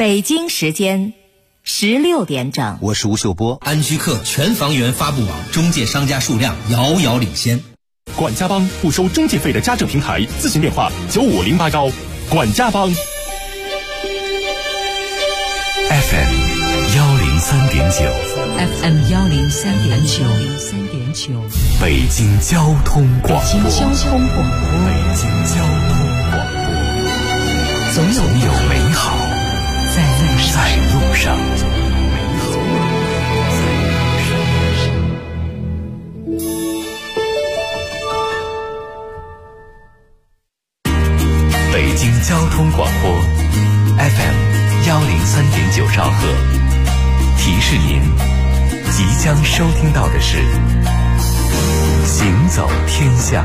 北京时间16点整， 我是吴秀波。 安居客全房源发布网中介商家数量遥遥领先。 管家帮不收中介费的家政平台，咨询电话9508管家帮。 FM 103.9， 北京交通广播，总有美好在路上。北京交通广播 FM 103.9兆赫，提示您即将收听到的是行走天下。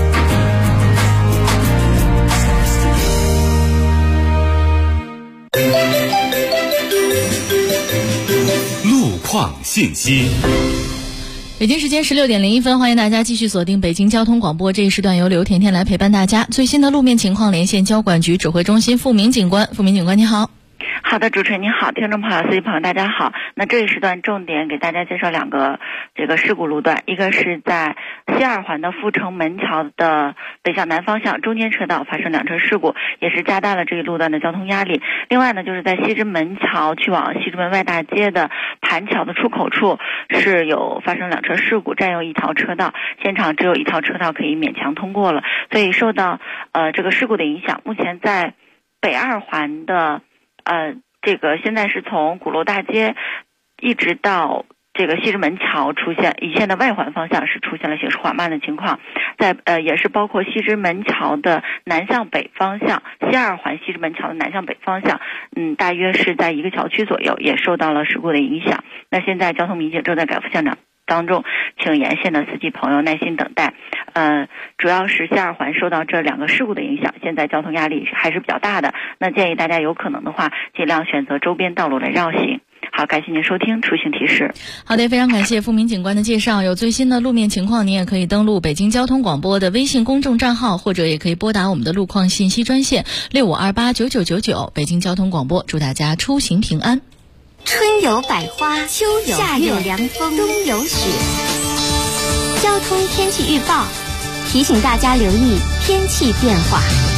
路况信息。 北京时间16点01分，欢迎大家继续锁定北京交通广播，这一时段由刘甜甜来陪伴大家。最新的路面情况连线交管局指挥中心付明警官。付明警官你好。 好的，主持人你好，听众朋友、司机朋友大家好。那这一时段重点给大家介绍两个事故路段，一个是在西二环的阜成门桥的北向南方向中间车道发生两车事故，也是加大了这一路段的交通压力。另外呢，就是在西直门桥去往西直门外大街的盘桥的出口处是有发生两车事故，占用一条车道，现场只有一条车道可以勉强通过了，所以受到这个事故的影响，目前在北二环的现在是从鼓楼大街一直到这个西直门桥出现一线的外环方向是出现了行驶缓慢的情况，也是包括西直门桥的南向北方向，西二环西直门桥的南向北方向，大约是在一个小区左右，也受到了事故的影响。那现在交通民警正在改复现场当中，请沿线的司机朋友耐心等待。主要是西二环受到这两个事故的影响，现在交通压力还是比较大的。那建议大家有可能的话，尽量选择周边道路来绕行。好，感谢您收听出行提示。 好的，非常感谢付明警官的介绍。有最新的路面情况，您也可以登录北京交通广播的微信公众账号，或者也可以拨打我们的路况信息专线65289999。北京交通广播祝大家出行平安。 春有百花，秋有夏有凉风，冬有雪。交通天气预报提醒大家留意天气变化。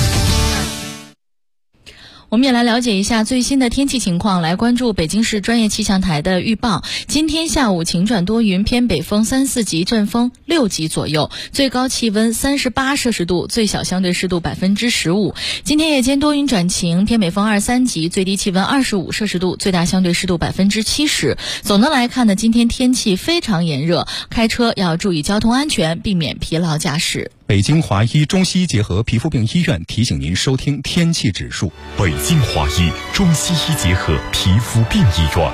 我们也来了解一下最新的天气情况，来关注北京市专业气象台的预报。今天下午晴转多云，偏北风3、4级，阵风6级左右，最高气温38摄氏度，最小相对湿度15%。今天夜间多云转晴，偏北风2、3级，最低气温25摄氏度，最大相对湿度70%。总的来看呢，今天天气非常炎热，开车要注意交通安全，避免疲劳驾驶。 北京华医中西医结合皮肤病医院提醒您收听天气指数。 北京华医中西医结合皮肤病医院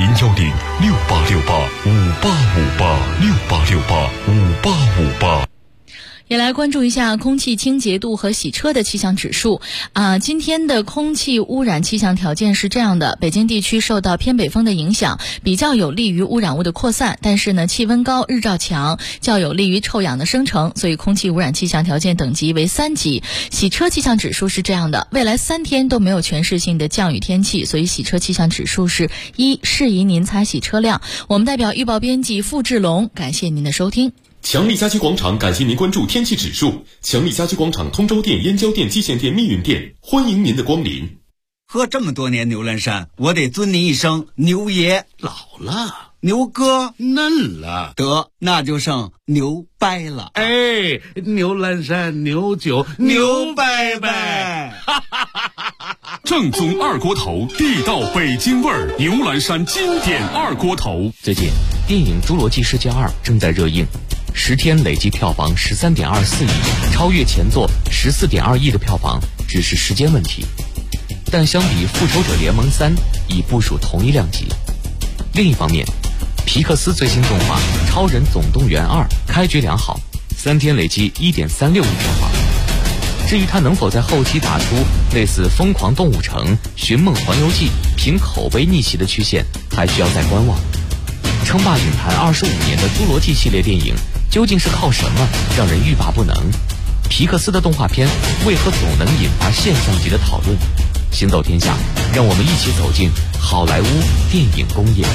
，0106868585868685858。 也来关注一下空气清洁度和洗车的气象指数。今天的空气污染气象条件是这样的：北京地区受到偏北风的影响，比较有利于污染物的扩散，但是呢，气温高，日照强，较有利于臭氧的生成，所以空气污染气象条件等级为3级。洗车气象指数是这样的：未来3天都没有全市性的降雨天气，所以洗车气象指数是1，适宜您擦洗车辆。我们代表预报编辑付志龙，感谢您的收听。 强力家居广场感谢您关注天气指数。强力家居广场通州店、燕郊店、蓟县店、密云店，欢迎您的光临。 喝这么多年牛栏山，我得尊您一声牛爷。 老了， 牛哥嫩了， 得那就剩牛掰了。 哎，牛栏山牛酒牛掰掰， 正宗二锅头，地道北京味儿，牛栏山经典二锅头。 最近电影《侏罗纪世界2》正在热映，10天累计票房13.24亿，超越前作14.2亿的票房只是时间问题。但相比《复仇者联盟3》已部署同一量级。另一方面，皮克斯最新动画《超人总动员2》开局良好，3天累计1.36亿票房。至于它能否在后期打出类似《疯狂动物城》《寻梦环游记》凭口碑逆袭的曲线，还需要再观望。称霸影坛25年的侏罗纪系列电影究竟是靠什么让人欲罢不能？皮克斯的动画片为何总能引发现象级的讨论？ 行走天下，让我们一起走进好莱坞电影工业。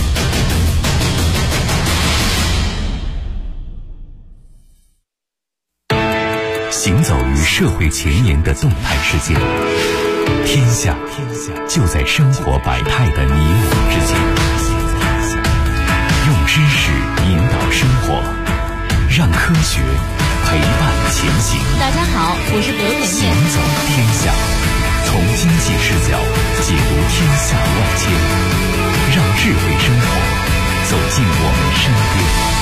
行走于社会前沿的动态世界，天下就在生活百态的你我之间。用知识引导生活，让科学陪伴前行。 大家好，我是刘甜甜。 行走天下，从经济视角解读天下万千，让智慧生活走进我们身边。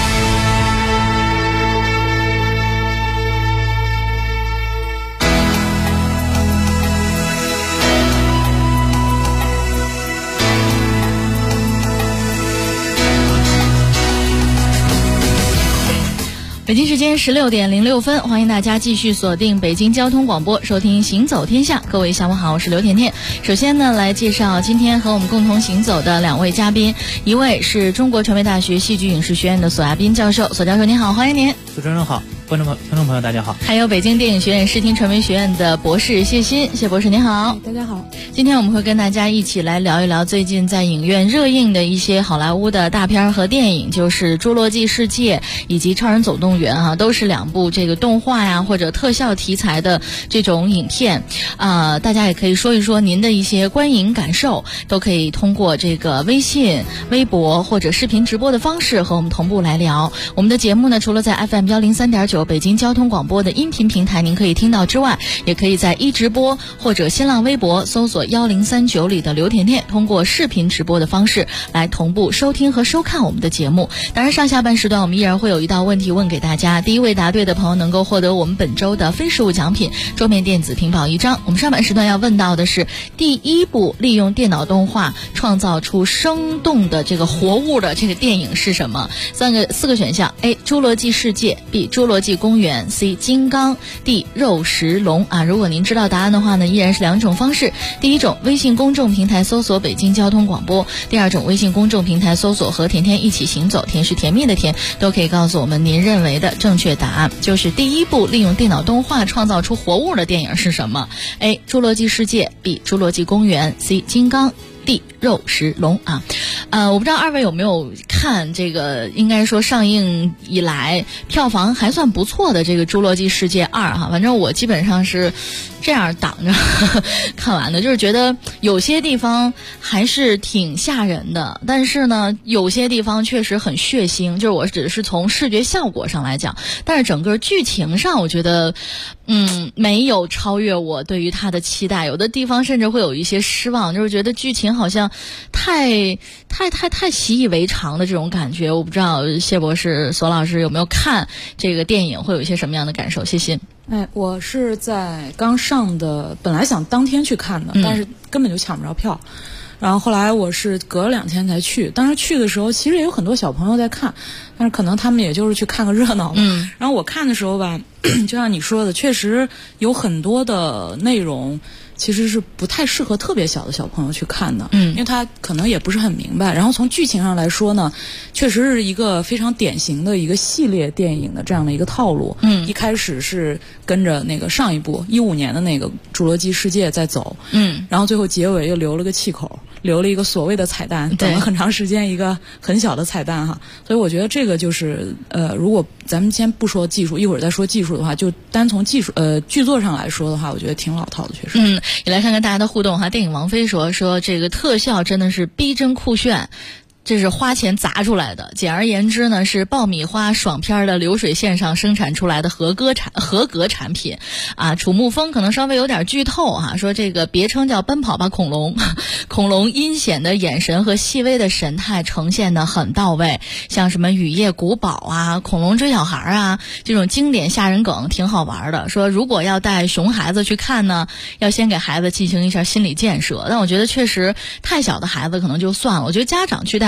北京时间16点06分，欢迎大家继续锁定北京交通广播，收听行走天下。各位下午好，我是刘甜甜。首先呢，来介绍今天和我们共同行走的两位嘉宾，一位是中国传媒大学戏剧影视学院的索亚斌教授，索教授您好，欢迎您。 主持人好，观众听众朋友大家好。 还有北京电影学院视听传媒学院的博士谢鑫，谢博士您好。 大家好。 今天我们会跟大家一起来聊一聊最近在影院热映的一些好莱坞的大片和电影，就是《侏罗纪世界》以及《超人总动员》啊，都是两部这个动画呀或者特效题材的这种影片。大家也可以说一说您的一些观影感受，都可以通过这个微信、微博或者视频直播的方式和我们同步来聊。我们的节目呢，除了在 FM103.9北京交通广播的音频平台您可以听到之外，也可以在一直播或者新浪微博搜索1039里的刘甜甜，通过视频直播的方式来同步收听和收看我们的节目。当然上下半时段我们依然会有一道问题问给大家，第一位答对的朋友能够获得我们本周的非实物奖品桌面电子屏保1张。我们上半时段要问到的是第一部利用电脑动画创造出生动的这个活物的这个电影是什么？4个选项 A 侏罗纪世界， B 侏罗纪公园， C 金刚， D 肉食龙啊。如果您知道答案的话呢，依然是两种方式。第一种，微信公众平台搜索北京交通广播；第二种，微信公众平台搜索和甜甜一起行走，甜是甜蜜的甜，都可以告诉我们您认为的正确答案，就是第一部利用电脑动画创造出活物的电影是什么？ A 侏罗纪世界， B 侏罗纪公园， C 金刚， D 肉食龙啊。我不知道二位有没有看这个应该说上映以来票房还算不错的这个侏罗纪世界2哈，反正我基本上是这样挡着看完的，就是觉得有些地方还是挺吓人的，但是呢有些地方确实很血腥，就是我只是从视觉效果上来讲，但是整个剧情上我觉得没有超越我对于它的期待，有的地方甚至会有一些失望，就是觉得剧情好像太习以为常的这种感觉。我不知道谢博士、索老师有没有看这个电影，会有一些什么样的感受？谢谢。 我是在刚上的，本来想当天去看的，但是根本就抢不着票。然后后来我是隔了2天才去，当时去的时候其实也有很多小朋友在看，但是可能他们也就是去看个热闹吧。然后我看的时候吧，就像你说的，确实有很多的内容其实是不太适合特别小的小朋友去看的，因为他可能也不是很明白。然后从剧情上来说呢，确实是一个非常典型的一个系列电影的这样的一个套路。一开始是跟着那个上一部15年的那个《侏罗纪世界》在走，然后最后结尾又留了个气口，留了一个所谓的彩蛋，等了很长时间一个很小的彩蛋哈。所以我觉得这个就是如果咱们先不说技术，一会儿再说技术的话，就单从技术剧作上来说的话，我觉得挺老套的，确实。 也来看看大家的互动哈。电影王菲说这个特效真的是逼真酷炫，这是花钱砸出来的。简而言之呢，是爆米花爽片的流水线上生产出来的合格产品啊。楚沐风可能稍微有点剧透哈，说这个别称叫奔跑吧恐龙，恐龙阴险的眼神和细微的神态呈现的很到位，像什么雨夜古堡啊、恐龙追小孩啊这种经典吓人梗挺好玩的。说如果要带熊孩子去看呢，要先给孩子进行一下心理建设，但我觉得确实太小的孩子可能就算了，我觉得家长去带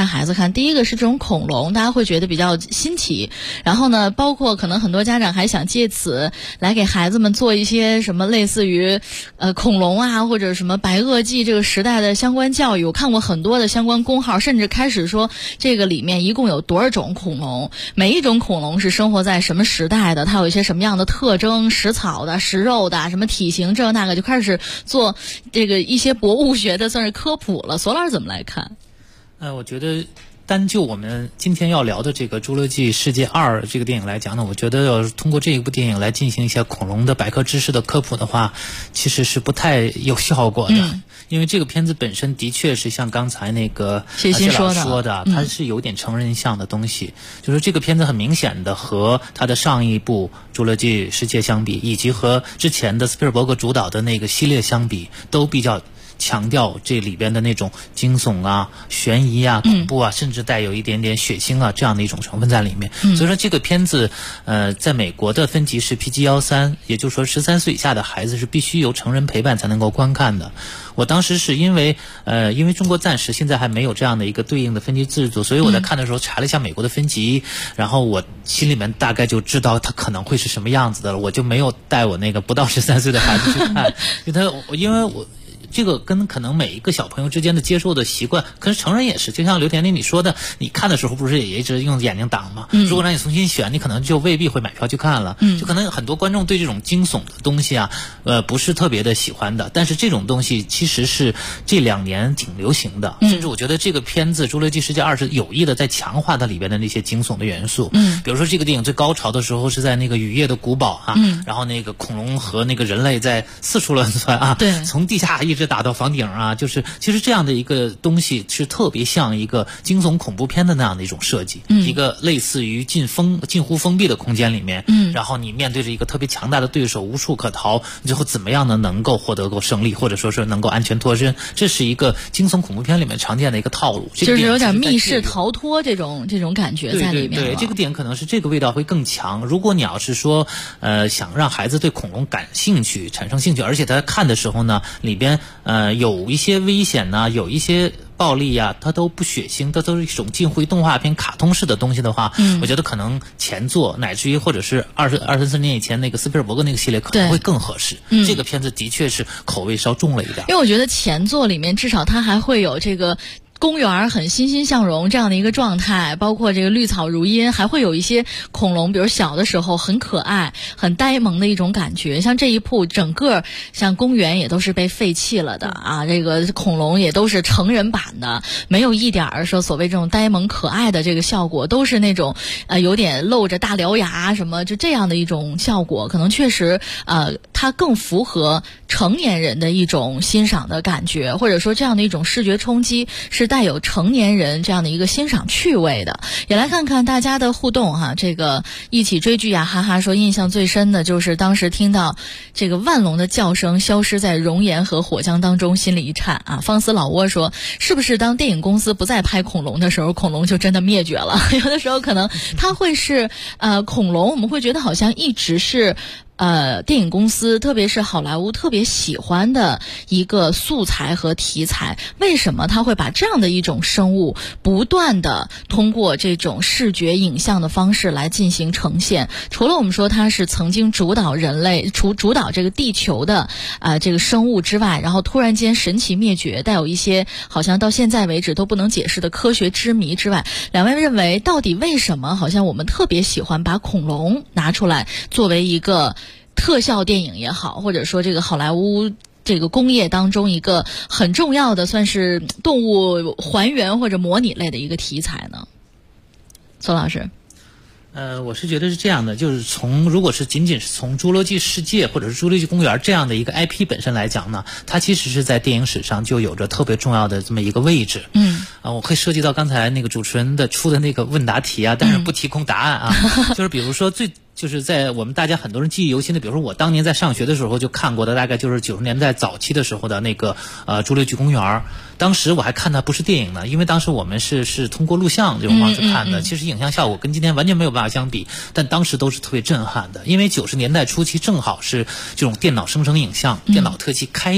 孩子看。第一个是这种恐龙，大家会觉得比较新奇，然后呢，包括可能很多家长还想借此来给孩子们做一些什么类似于恐龙啊或者什么白垩纪这个时代的相关教育。我看过很多的相关公号，甚至开始说这个里面一共有多少种恐龙，每一种恐龙是生活在什么时代的，它有一些什么样的特征，食草的、食肉的，什么体型这那个，就开始做这个一些博物学的算是科普了。索老师怎么来看？ 我觉得单就我们今天要聊的这个《侏罗纪世界2》这个电影来讲呢，我觉得要是通过这一部电影来进行一些恐龙的百科知识的科普的话，其实是不太有效果的。因为这个片子本身的确是像刚才那个谢欣说的，它是有点成人向的东西。就是这个片子很明显的和它的上一部《侏罗纪世界》相比，以及和之前的斯皮尔伯格主导的那个系列相比，都比较强调这里边的那种惊悚啊、悬疑啊、恐怖啊，甚至带有一点点血腥啊这样的一种成分在里面。所以说这个片子在美国的分级是 PG-13， 也就是说13岁以下的孩子是必须由成人陪伴才能够观看的。我当时是因为中国暂时现在还没有这样的一个对应的分级制度，所以我在看的时候查了一下美国的分级，然后我心里面大概就知道它可能会是什么样子的了，我就没有带我那个不到13岁的孩子去看，因为我这个跟可能每一个小朋友之间的接受的习惯，可是成人也是，就像刘甜甜你说的，你看的时候不是也一直用眼睛挡吗？如果让你重新选，你可能就未必会买票去看了。就可能很多观众对这种惊悚的东西啊，不是特别的喜欢的。但是这种东西其实是这2年挺流行的，甚至我觉得这个片子《侏罗纪世界2》是有意的在强化它里边的那些惊悚的元素。比如说这个电影最高潮的时候是在那个雨夜的古堡啊，然后那个恐龙和那个人类在四处乱窜啊， 对， 从地下一直打到房顶啊，就是其实这样的一个东西是特别像一个惊悚恐怖片的那样的一种设计，一个类似于近乎封闭的空间里面，然后你面对着一个特别强大的对手，无处可逃，最后怎么样呢能够获得胜利，或者说是能够安全脱身，这是一个惊悚恐怖片里面常见的一个套路， 就是有点密室逃脱这种感觉在里面。 对，这个点可能是这个味道会更强。如果你要是说想让孩子对恐龙感兴趣、产生兴趣，而且他看的时候呢，里边有一些危险呐，有一些暴力呀，它都不血腥，它都是一种近乎于动画片卡通式的东西的话，我觉得可能前作乃至于或者是24年以前那个斯皮尔伯格那个系列可能会更合适。这个片子的确是口味稍重了一点， 因为我觉得前作里面至少它还会有这个公园很欣欣向荣这样的一个状态，包括这个绿草如茵，还会有一些恐龙，比如小的时候很可爱、很呆萌的一种感觉。像这一部整个像公园也都是被废弃了的啊，这个恐龙也都是成人版的，没有一点说所谓这种呆萌可爱的这个效果，都是那种有点露着大獠牙什么，就这样的一种效果，可能确实它更符合成年人的一种欣赏的感觉，或者说这样的一种视觉冲击是带有成年人这样的一个欣赏趣味的。也来看看大家的互动哈，这个一起追剧呀，哈哈说印象最深的就是当时听到这个万龙的叫声消失在熔岩和火浆当中，心里一颤啊。方思老窝说，是不是当电影公司不再拍恐龙的时候，恐龙就真的灭绝了？有的时候可能它会是恐龙，我们会觉得好像一直是电影公司特别是好莱坞特别喜欢的一个素材和题材。为什么他会把这样的一种生物不断的通过这种视觉影像的方式来进行呈现？除了我们说它是曾经主导人类主导这个地球的这个生物之外，然后突然间神奇灭绝，带有一些好像到现在为止都不能解释的科学之谜之外，两位认为到底为什么好像我们特别喜欢把恐龙拿出来作为一个特效电影也好，或者说这个好莱坞这个工业当中一个很重要的算是动物还原或者模拟类的一个题材呢？宋老师。 我是觉得是这样的，就是如果是仅仅是从侏罗纪世界或者是侏罗纪公园这样的一个 IP 本身来讲呢，它其实是在电影史上就有着特别重要的这么一个位置。我会涉及到刚才那个主持人的出的那个问答题啊，但是不提供答案啊。就是比如说就是在我们大家很多人记忆犹新的，比如说我当年在上学的时候就看过的，大概就是90年代早期的时候的那个侏罗纪公园。当时我还看它不是电影呢，因为当时我们是通过录像这种方式看的，其实影像效果跟今天完全没有办法相比，但当时都是特别震撼的。因为90年代初期正好是这种电脑生成影像、电脑特技开始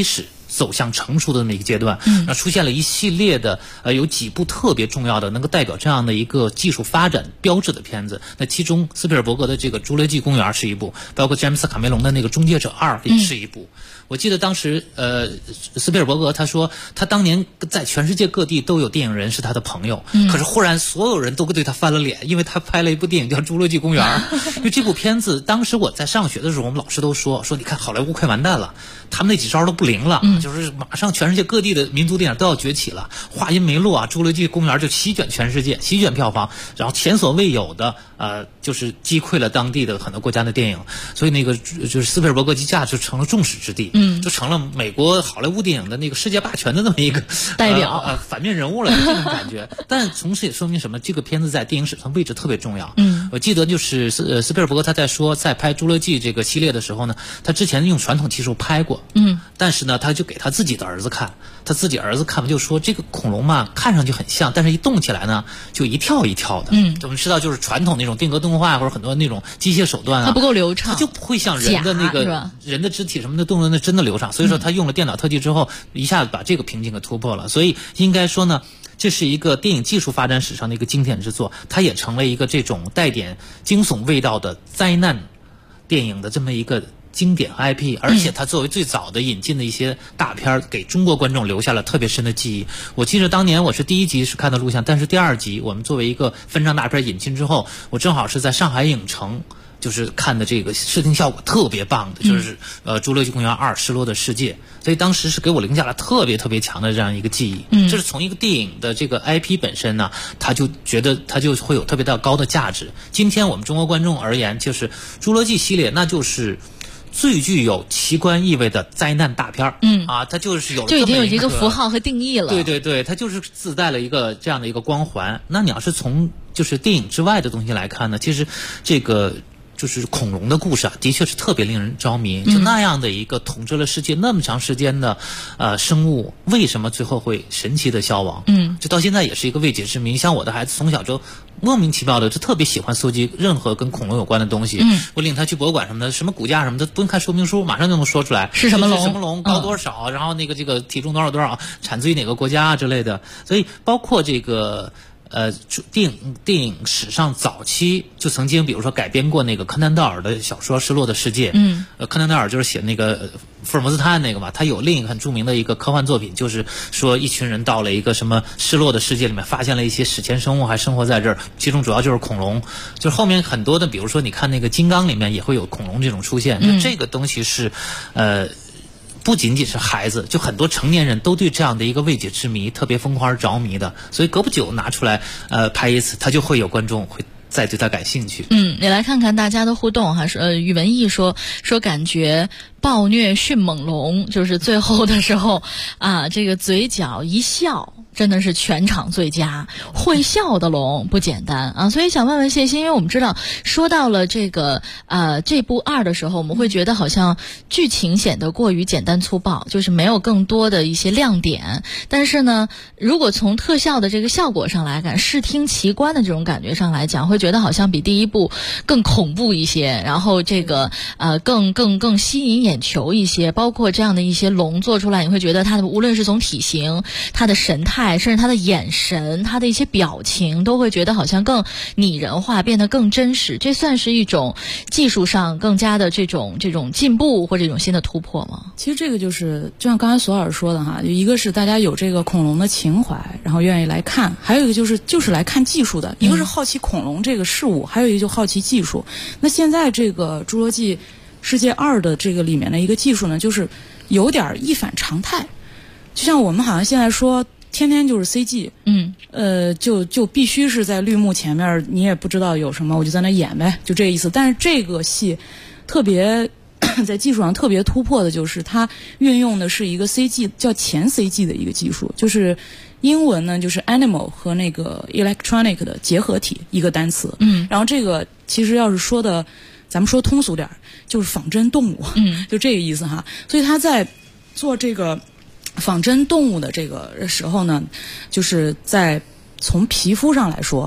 走向成熟的那个阶段，那出现了一系列的有几部特别重要的能够代表这样的一个技术发展标志的片子。那其中斯皮尔伯格的这个《侏罗纪公园》是一部，包括詹姆斯卡梅隆的那个《终结者2》也是一部。我记得当时斯皮尔伯格他说他当年在全世界各地都有电影人是他的朋友，可是忽然所有人都对他翻了脸，因为他拍了一部电影叫《侏罗纪公园》。因为这部片子当时我在上学的时候，我们老师都说你看好莱坞快完蛋了，他们那几招都不灵了，就是马上全世界各地的民族电影都要崛起了。话音没落啊，《侏罗纪公园》就席卷全世界，席卷票房，然后前所未有的就是击溃了当地的很多国家的电影，所以那个就是斯皮尔伯格机架就成了众矢之的，就成了美国好莱坞电影的那个世界霸权的那么一个代表， 反面人物了，就这种感觉。但同时也说明什么？这个片子在电影史上位置特别重要。我记得就是斯皮尔伯格他在拍《侏罗纪》这个系列的时候呢，他之前用传统技术拍过，但是呢，他就给他自己的儿子看，他自己儿子看完就说这个恐龙嘛，看上去很像，但是一动起来呢，就一跳一跳的。我们知道就是传统那种定格动画或者很多那种机械手段啊， 它不够流畅， 它就不会像人的那个人的肢体什么的动作那真的流畅。所以说他用了电脑特技之后，一下子把这个瓶颈给突破了。所以应该说呢，这是一个电影技术发展史上的一个经典之作，它也成了一个这种带点惊悚味道的灾难电影的这么一个经典 IP， 而且它作为最早的引进的一些大片，给中国观众留下了特别深的记忆。我记得当年我是第1集是看的录像，但是第2集我们作为一个分账大片引进之后，我正好是在上海影城。就是看的这个视听效果特别棒的，就是侏罗纪公园2失落的世界，所以当时是给我留下了特别特别强的这样一个记忆。这是从一个电影的这个 IP 本身呢，他就觉得它就会有特别高的价值。今天我们中国观众而言，就是侏罗纪系列，那就是最具有奇观意味的灾难大片它就是有了就已经有一个符号和定义了。 对，它就是自带了一个这样的一个光环。那你要是从就是电影之外的东西来看呢，其实这个就是恐龙的故事啊，的确是特别令人着迷。就那样的一个统治了世界那么长时间的生物，为什么最后会神奇的消亡？就到现在也是一个未解之谜。像我的孩子从小就莫名其妙的就特别喜欢搜集任何跟恐龙有关的东西。我领他去博物馆什么的，什么骨架什么的，不用看说明书，马上就能说出来是什么龙， 什么龙高多少，然后这个体重多少，产自于哪个国家之类的。所以包括这个。电影史上早期就曾经，比如说改编过那个柯南道尔的小说《失落的世界》。柯南道尔就是写那个福尔摩斯探案那个嘛，他有另一个很著名的一个科幻作品，就是说一群人到了一个什么失落的世界里面，发现了一些史前生物还生活在这儿，其中主要就是恐龙。就是后面很多的，比如说你看那个金刚里面也会有恐龙这种出现。就这个东西是不仅仅是孩子，就很多成年人都对这样的一个未解之谜特别疯狂而着迷的，所以隔不久拿出来拍一次，他就会有观众会再对他感兴趣。 也来看看大家的互动哈。宇文义说感觉暴虐迅猛龙，就是最后的时候啊，这个嘴角一笑真的是全场最佳，会笑的龙不简单啊！所以想问问谢欣，因为我们知道说到了这个这部2的时候，我们会觉得好像剧情显得过于简单粗暴，就是没有更多的一些亮点。但是呢，如果从特效的这个效果上来看，视听奇观的这种感觉上来讲，会觉得好像比第1部更恐怖一些，然后这个更吸引眼球一些。包括这样的一些龙做出来，你会觉得它的无论是从体型、它的神态，甚至他的眼神，他的一些表情，都会觉得好像更拟人化，变得更真实。这算是一种技术上更加的这种进步或者一种新的突破吗？ 其实这个就是就像刚才索尔说的哈，一个是大家有这个恐龙的情怀，然后愿意来看；还有一个就是来看技术的，一个是好奇恐龙这个事物，还有一个就好奇技术。那现在这个《侏罗纪世界2》的这个里面的一个技术呢，就是有点一反常态。就像我们好像现在说天天就是 CG， 就必须是在绿幕前面，你也不知道有什么，我就在那演呗，就这个意思。但是这个戏特别在技术上特别突破的，就是它运用的是一个 CG 叫前 CG 的一个技术，就是英文呢就是 animal 和那个 electronic 的结合体一个单词。然后这个其实要是说的，咱们说通俗点，就是仿真动物，就这个意思哈。所以他在做这个仿真动物的这个时候呢，就是在从皮肤上来说，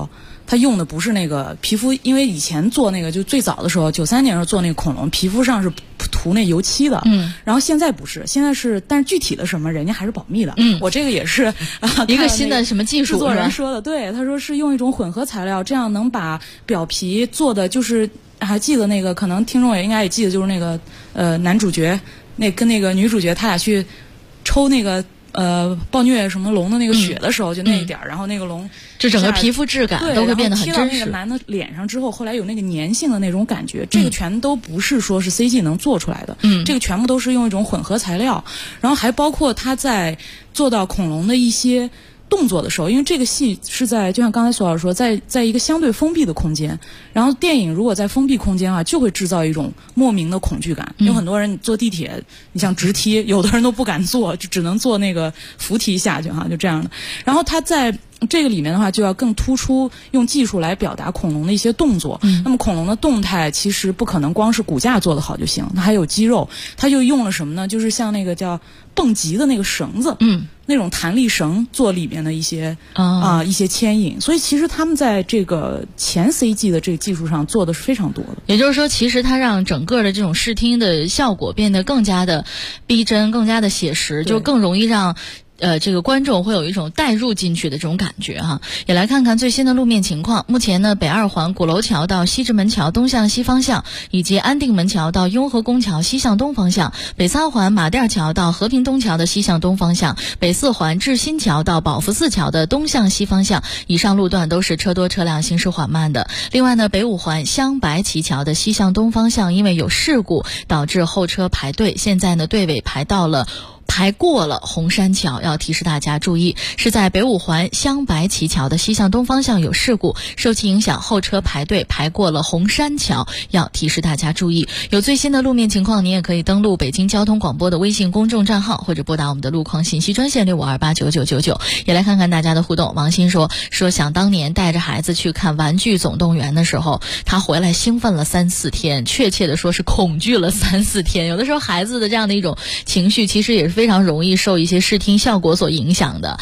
它用的不是那个皮肤，因为以前做那个就最早的时候，93年时候做那个恐龙，皮肤上是涂那油漆的，然后现在不是，现在是，但是具体的什么人家还是保密的。我这个也是一个新的什么技术， 制作人说的，对，他说是用一种混合材料，这样能把表皮做的就是，还记得那个，可能听众也应该也记得，就是那个男主角那跟那个女主角他俩去抽那个。暴虐什么龙的那个血的时候，就那一点然后那个龙， 就整个皮肤质感都会变得很真实。贴到那个男的脸上之后，后来有那个粘性的那种感觉，这个全都不是说是 CG 能做出来的，这个全部都是用一种混合材料，然后还包括他在做到恐龙的一些动作的时候，因为这个戏是在，就像刚才索老师说，在一个相对封闭的空间，然后电影如果在封闭空间就会制造一种莫名的恐惧感。有很多人坐地铁，你像直梯，有的人都不敢坐，就只能坐那个扶梯下去就这样的。然后他在这个里面的话，就要更突出用技术来表达恐龙的一些动作。那么恐龙的动态其实不可能光是骨架做得好就行，它还有肌肉。它就用了什么呢？就是像那个叫蹦极的那个绳子，那种弹力绳做里面的一些一些牵引。所以其实他们在这个前 CG 的这个技术上做的是非常多的。也就是说，其实它让整个的这种视听的效果变得更加的逼真，更加的写实，就更容易让这个观众会有一种带入进去的这种感觉哈。也来看看最新的路面情况。目前呢，北二环鼓楼桥到西直门桥东向西方向，以及安定门桥到雍和宫桥西向东方向，北三环马甸桥到和平东桥的西向东方向，北四环至新桥到宝福寺桥的东向西方向，以上路段都是车多车辆行驶缓慢的。另外呢，北五环镶白旗桥的西向东方向，因为有事故导致后车排队，现在呢队尾排过了红山桥，要提示大家注意，是在北五环镶白旗桥的西向东方向有事故，受其影响后车排队排过了红山桥，要提示大家注意。有最新的路面情况，您也可以登录北京交通广播的微信公众账号，或者拨打我们的路况信息专线65289999。也来看看大家的互动。王鑫说想当年带着孩子去看玩具总动员的时候，他回来兴奋了3-4天，确切的说是恐惧了3-4天。有的时候孩子的这样的一种情绪其实也是非常容易受一些视听效果所影响的。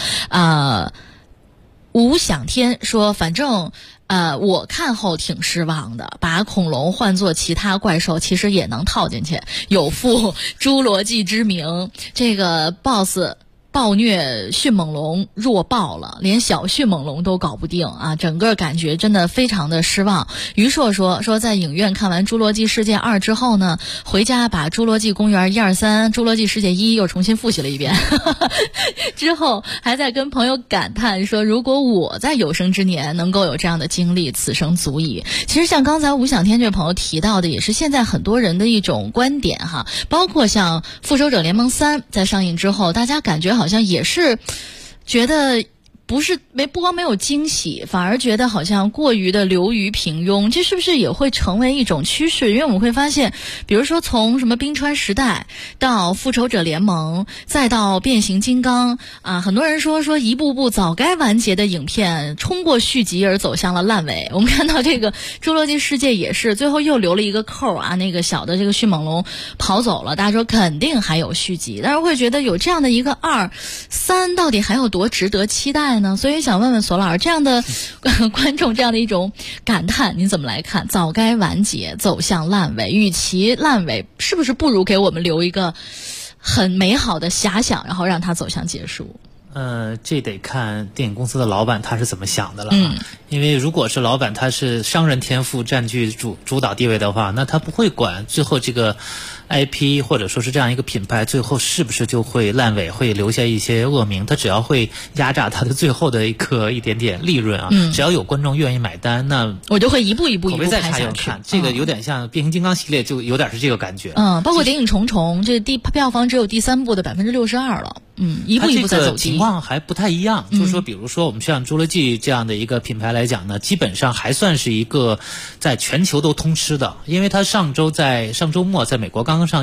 吴想天说反正我看后挺失望的，把恐龙换作其他怪兽其实也能套进去，有负侏罗纪之名。这个 BOSS暴虐迅猛龙弱爆了，连小迅猛龙都搞不定啊！整个感觉真的非常的失望。于硕说在影院看完《侏罗纪世界2》之后呢，回家把《侏罗纪公园1、2、3》《侏罗纪世界1》又重新复习了一遍之后还在跟朋友感叹说，如果我在有生之年能够有这样的经历，此生足矣。其实像刚才吴想天这位朋友提到的，也是现在很多人的一种观点哈，包括像《复仇者联盟3》在上映之后，大家感觉好像也是觉得不光没有惊喜，反而觉得好像过于的流于平庸，这是不是也会成为一种趋势？因为我们会发现，比如说从什么冰川时代到复仇者联盟，再到变形金刚很多人说一步步早该完结的影片冲过续集而走向了烂尾。我们看到这个侏罗纪世界也是最后又留了一个扣那个小的这个迅猛龙跑走了，大家说肯定还有续集，但是会觉得有这样的一个2、3到底还有多值得期待呢？所以想问问索老师，这样的观众这样的一种感叹您怎么来看？早该完结走向烂尾，与其烂尾，是不是不如给我们留一个很美好的遐想，然后让它走向结束？ 这得看电影公司的老板他是怎么想的了因为如果是老板他是商人天赋占据主导地位的话，那他不会管最后这个 IP 或者说是这样一个品牌最后是不是就会烂尾，会留下一些恶名，他只要会压榨他的最后的一点点利润只要有观众愿意买单，那我就会一步一步拍下去。这个有点像变形金刚系列，就有点是这个感觉包括谍影重重，这票房只有第3部的62%了一步一步在走低。 情况还不太一样就是说比如说我们像侏罗纪这样的一个品牌来讲呢，基本上还算是一个在全球都通吃的，因为它上周末在美国刚刚上映，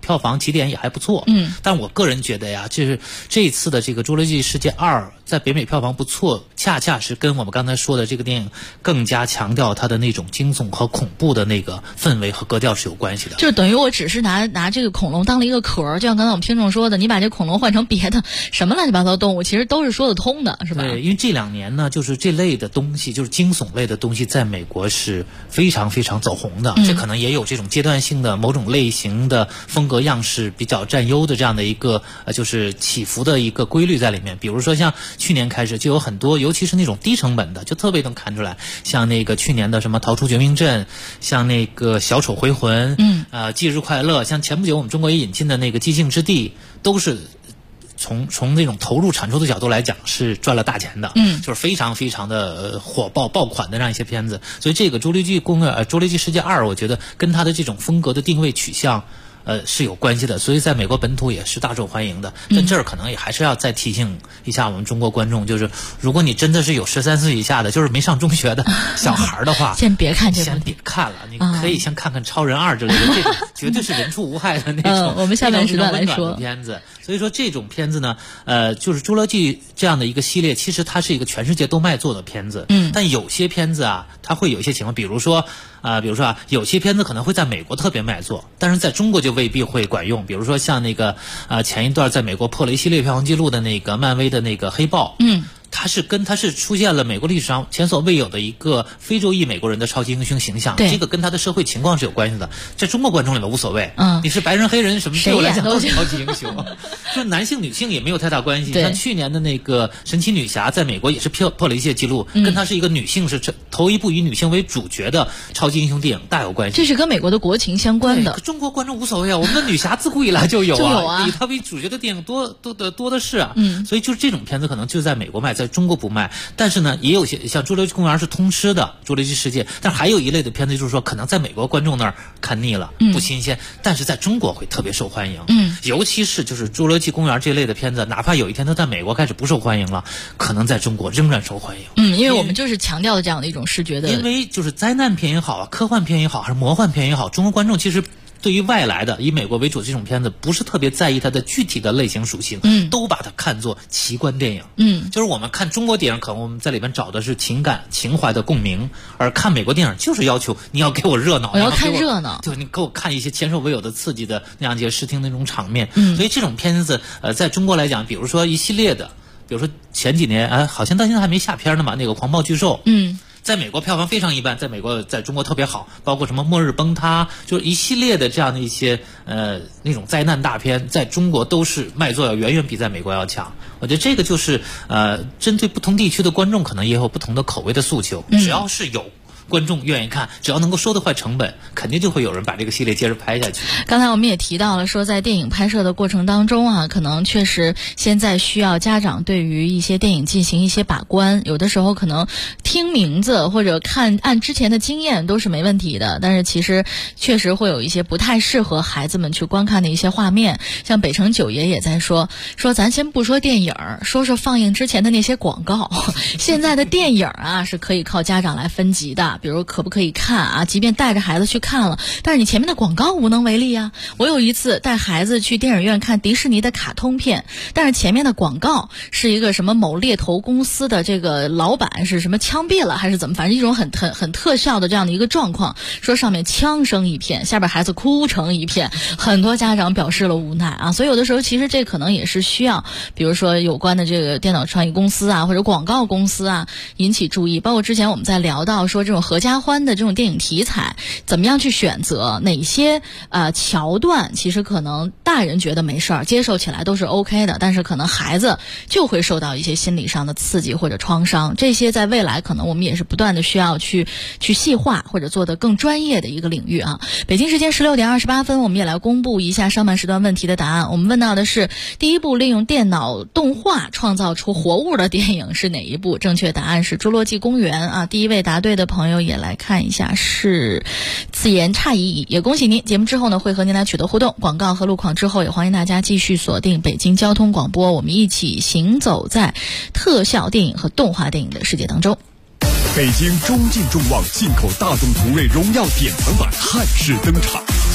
票房起点也还不错。但我个人觉得呀，就是这一次的这个《侏罗纪世界2》在北美票房不错，恰恰是跟我们刚才说的这个电影更加强调它的那种惊悚和恐怖的那个氛围和格调是有关系的。 就等于我只是拿这个恐龙当了一个壳，就像刚才我们听众说的，你把这恐龙换成别的什么乱七八糟动物，其实都是说得通的，是吧？ 对，因为这2年呢，就是这类的东西，就是惊悚类的东西，在美国是非常非常走红的。这可能也有这种阶段性的某种类型的风格样式比较占优的这样的一个就是起伏的一个规律在里面。比如说像去年开始就有很多，尤其是那种低成本的，就特别能看出来，像那个去年的什么逃出绝命镇，像那个小丑回魂，忌日快乐，像前不久我们中国也引进的那个寂静之地，都是从那种投入产出的角度来讲是赚了大钱的，就是非常非常的火爆爆款的这样一些片子。所以这个侏罗纪世界2，我觉得跟它的这种风格的定位取向是有关系的，所以在美国本土也是大受欢迎的。但这儿可能也还是要再提醒一下我们中国观众，就是如果你真的是有13岁以下的，就是没上中学的小孩的话， 先别看这个， 先别看了，你可以先看看《超人2》之类的，这种绝对是人畜无害的那种。 我们下半时段来说片子。所以说这种片子呢，就是《侏罗纪》这样的一个系列，其实它是一个全世界都卖座的片子。但有些片子啊，它会有一些情况，比如说有些片子可能会在美国特别卖座，但是在中国就未必会管用。比如说像那个前一段在美国破了一系列票房记录的那个漫威的那个黑豹，它是出现了美国历史上前所未有的一个非洲裔美国人的超级英雄形象，这个跟他的社会情况是有关系的。在中国观众里面无所谓，你是白人黑人什么对我来讲都是超级英雄，就男性女性也没有太大关系。像去年的那个神奇女侠在美国也是破了一些记录，跟她是一个女性，是头一部以女性为主角的超级英雄电影大有关系。 这是跟美国的国情相关的。 中国观众无所谓啊，我们的女侠自古以来就有啊，以她为主角的电影多的是啊。所以就是这种片子可能就在美国卖，在中国不卖。但是呢，也有些像《侏罗纪公园》是通吃的，《侏罗纪世界》，但还有一类的片子就是说可能在美国观众那儿看腻了，不新鲜，但是在中国会特别受欢迎。尤其是就是《侏罗纪公园》这类的片子，哪怕有一天它在美国开始不受欢迎了，可能在中国仍然受欢迎。 因为我们就是强调的这样的一种视觉的， 因为就是灾难片也好，科幻片也好，还是魔幻片也好，中国观众其实对于外来的以美国为主的这种片子不是特别在意它的具体的类型属性，都把它看作奇观电影。就是我们看中国电影，可能我们在里面找的是情感情怀的共鸣，而看美国电影就是要求你要给我热闹， 我要看热闹， 对，你给我看一些前所未有的刺激的那样一些视听那种场面。所以这种片子在中国来讲，比如说一系列的，比如说前几年好像到现在还没下片呢嘛，那个狂暴巨兽，在美国票房非常一般，在中国特别好，包括什么末日崩塌，就是一系列的这样的一些那种灾难大片，在中国都是卖座要远远比在美国要强。我觉得这个就是针对不同地区的观众可能也有不同的口味的诉求，只要是有观众愿意看，只要能够收得回成本，肯定就会有人把这个系列接着拍下去。 刚才我们也提到了说，在电影拍摄的过程当中啊，可能确实现在需要家长对于一些电影进行一些把关，有的时候可能听名字或者按之前的经验都是没问题的，但是其实确实会有一些不太适合孩子们去观看的一些画面。像北城九爷也在说咱先不说电影，说放映之前的那些广告。现在的电影啊是可以靠家长来分级的，比如可不可以看啊，即便带着孩子去看了，但是你前面的广告无能为力啊。我有一次带孩子去电影院看迪士尼的卡通片，但是前面的广告是一个什么某猎头公司的这个老板是什么枪毙了还是怎么，反正一种很特效的这样的一个状况，说上面枪声一片，下边孩子哭成一片，很多家长表示了无奈啊。所以有的时候其实这可能也是需要比如说有关的这个电脑创意公司啊或者广告公司啊引起注意。包括之前我们在聊到说这种合家欢的这种电影题材怎么样去选择，哪些桥段其实可能大人觉得没事儿，接受起来都是 OK 的，但是可能孩子就会受到一些心理上的刺激或者创伤，这些在未来可能我们也是不断的需要去细化或者做得更专业的一个领域啊。北京时间16点28分，我们也来公布一下上半时段问题的答案。我们问到的是第一部利用电脑动画创造出活物的电影是哪一部？正确答案是《侏罗纪公园》啊。第一位答对的朋友也来看一下，是自言差异，也恭喜您。节目之后呢会和您来取得互动，广告和路况之后也欢迎大家继续锁定北京交通广播，我们一起行走在特效电影和动画电影的世界当中。 北京中进众望进口大众途锐荣耀典藏版汉式登场，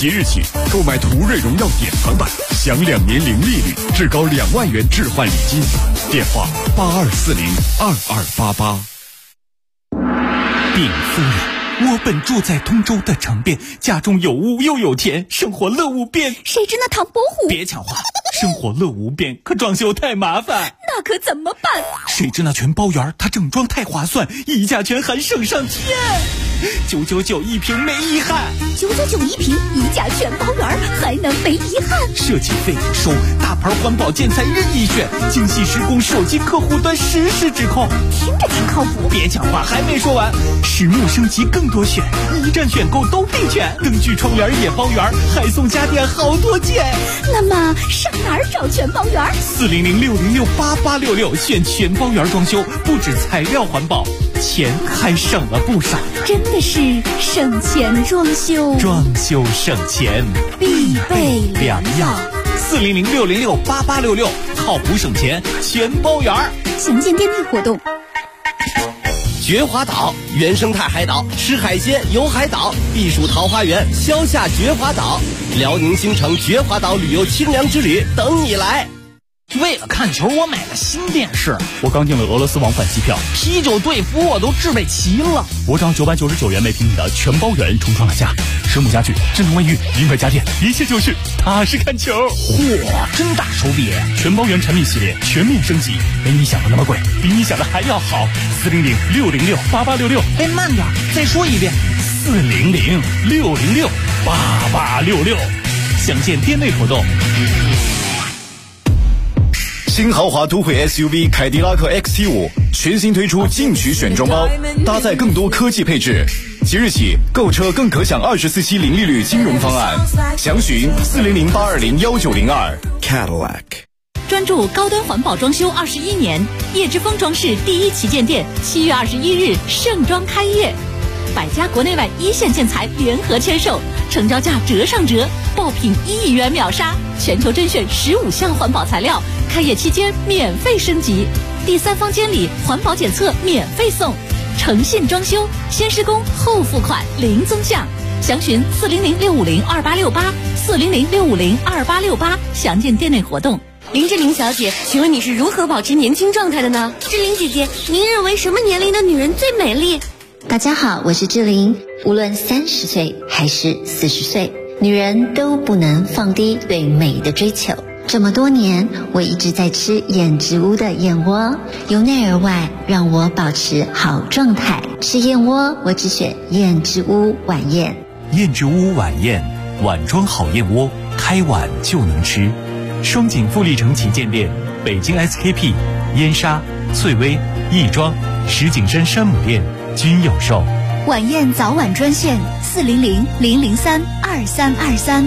即日起购买途锐荣耀典藏版，享2年零利率，至高2万元置换礼金。电话82402288。 禀夫人，我本住在通州的城边，家中有屋又有田，生活乐无边。 谁知那唐伯虎…… 别抢话，生活乐无边，可装修太麻烦。 那可怎么办？ 谁知那全包园，它整装太划算，溢价权还省上天，999一平没遗憾。 999一平，溢价全包园，还能没遗憾？ 设计费不收，大牌环保建材任意选，精细施工，手机客户端实时指控， 听着挺靠谱。 别讲话，还没说完，实木升级更多选，一站选购都必全，灯具窗帘也包圆，还送家电好多件。 那么上哪儿找全包园？40060688866，选全包园装修，不止材料环保，钱还省了不少。真的是省钱装修， 装修省钱必备良药。 40060688866，靠谱省钱全包园。 详见店内活动。 绝华岛原生态海岛，吃海鲜游海岛，避暑桃花源消夏绝华岛，辽宁新城绝华岛旅游清凉之旅等你来。 为了看球，我买了新电视。 我刚订了俄罗斯往返机票， 啤酒队服我都置备齐了。 我涨999元每平米的全包园重创了家，实木家具、智能卫浴、名牌家电，一切就是踏实看球。 嚯，真大手笔！ 全包园产品系列全面升级，没你想的那么贵，比你想的还要好。40060688866， 哎，慢点，再说一遍。 40060688866，详见店内活动。 新豪华都会 SUV 凯迪拉克 XT5 全新推出进取选装包，搭载更多科技配置。即日起购车更可享24期零利率金融方案，详询40082019002 Cadillac。 专注高端环保装修21年，叶之峰装饰第一旗舰店7月21日盛装开业，百家国内外一线建材联合签售，成交价折上折，爆品1亿元秒杀，全球甄选15项环保材料，开业期间免费升级，第3方监理环保检测免费送，诚信装修，先施工后付款零增项，详询40065028868，40065028868，详见店内活动。 林志玲小姐，请问你是如何保持年轻状态的呢？ 志玲姐姐，您认为什么年龄的女人最美丽？大家好，我是志玲。无论30岁还是40岁，女人都不能放低对美的追求。这么多年，我一直在吃燕之屋的燕窝，由内而外让我保持好状态。吃燕窝，我只选燕之屋晚宴。 燕之屋晚宴，碗装好燕窝，开碗就能吃。双井富力城旗舰店、北京 SKP、燕莎、翠微、亦庄、石景山山姆店均有售。 晚宴早晚专线400-003-2323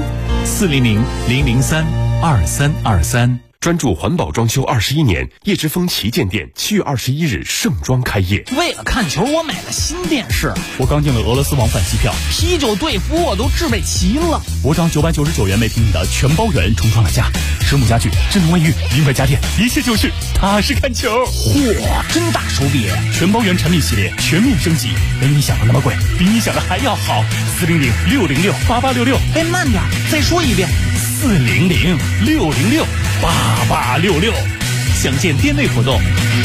400-003-2323。 专注环保装修21年，叶之峰旗舰店7月21日盛装开业。 为了看球，我买了新电视。 我刚订了俄罗斯往返机票， 啤酒队服我都置备齐了。 我涨999元每平米的全包园重创了家，实木家具、智能卫浴、名牌家电，一切就是踏实看球。 嚯，真大手笔！ 全包园产品系列全面升级，没你想的那么贵，比你想的还要好。40060688866， 哎，慢点，再说一遍。 40060688866，详见店内活动。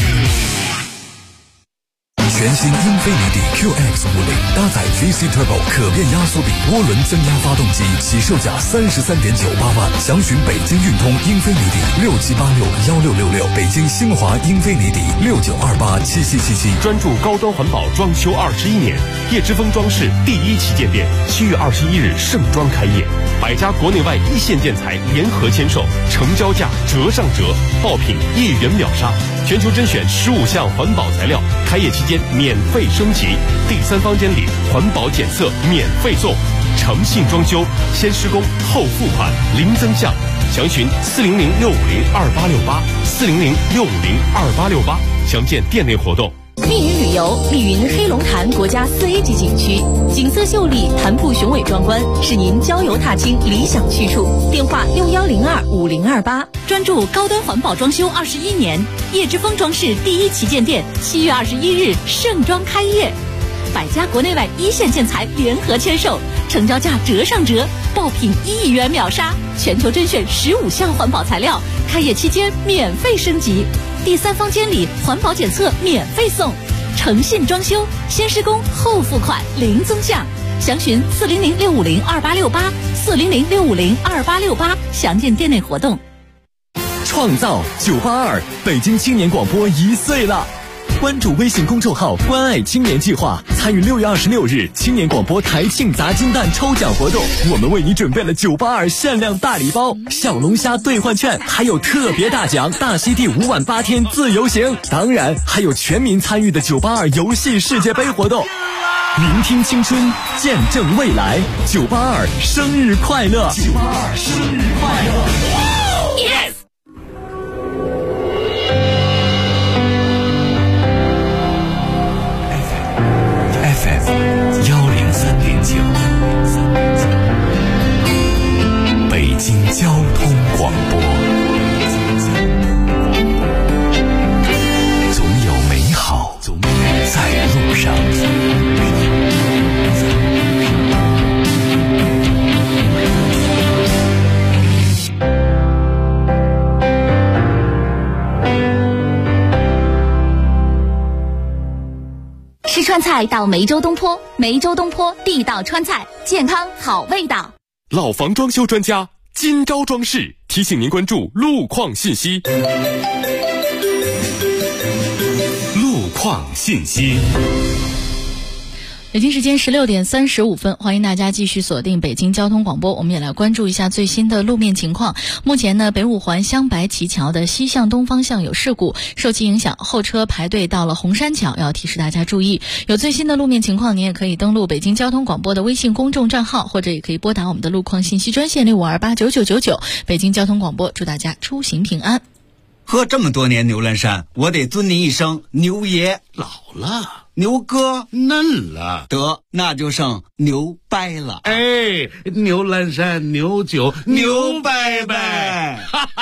全新英菲尼迪 QX50 搭载 VC Turbo 可变压缩比涡轮增压发动机，起售价33.98万，详询北京运通英菲尼迪67861666，北京新华英菲尼迪69287777。 专注高端环保装修21年，叶之峰装饰第一旗舰店7月21日盛装开业，百家国内外一线建材联合签售，成交价折上折，爆品1亿元秒杀，全球甄选15项环保材料，开业期间免费升级，第3方监理环保检测免费送，诚信装修，先施工后付款零增项，详询400-650-2868，400-650-2868，详见店内活动。 密云旅游，密云黑龙潭国家4A 级景区，景色秀丽，潭瀑雄伟壮观，是您郊游踏青理想去处。电话6102-5028。专注高端环保装修21年，叶之峰装饰第一旗舰店7月21日盛装开业， 百家国内外一线建材联合签售，成交价折上折，爆品1亿元秒杀，全球甄选15项环保材料，开业期间免费升级，第三方监理环保检测免费送，诚信装修，先施工后付款零增项，详询400-650-2868，400-650-2868，详见店内活动。 创造982，北京青年广播1岁了。关注微信公众号“关爱青年计划”，参与6月26日青年广播台庆砸金蛋抽奖活动。我们为你准备了982限量大礼包、小龙虾兑换券，还有特别大奖大溪地5晚8天自由行。当然，还有全民参与的982游戏世界杯活动。聆听青春，见证未来，982生日快乐！982生日快乐 ！Yes。 103.9，北京交通广播。总有美好在路上。 吃川菜到梅州东坡，梅州东坡地道川菜，健康好味道。 老房装修专家金招装饰提醒您关注路况信息。 路况信息。 北京时间16点35分，欢迎大家继续锁定北京交通广播。我们也来关注一下最新的路面情况。目前呢，北五环湘白旗桥的西向东方向有事故，受其影响，后车排队到了红山桥，要提示大家注意。有最新的路面情况，您也可以登录北京交通广播的微信公众账号，或者也可以拨打我们的路况信息专线65289999。北京交通广播祝大家出行平安。 喝这么多年牛栏山，我得尊您一声牛爷。 老了， 牛哥嫩了， 得那就剩牛掰了。 哎，牛栏山牛酒牛掰掰。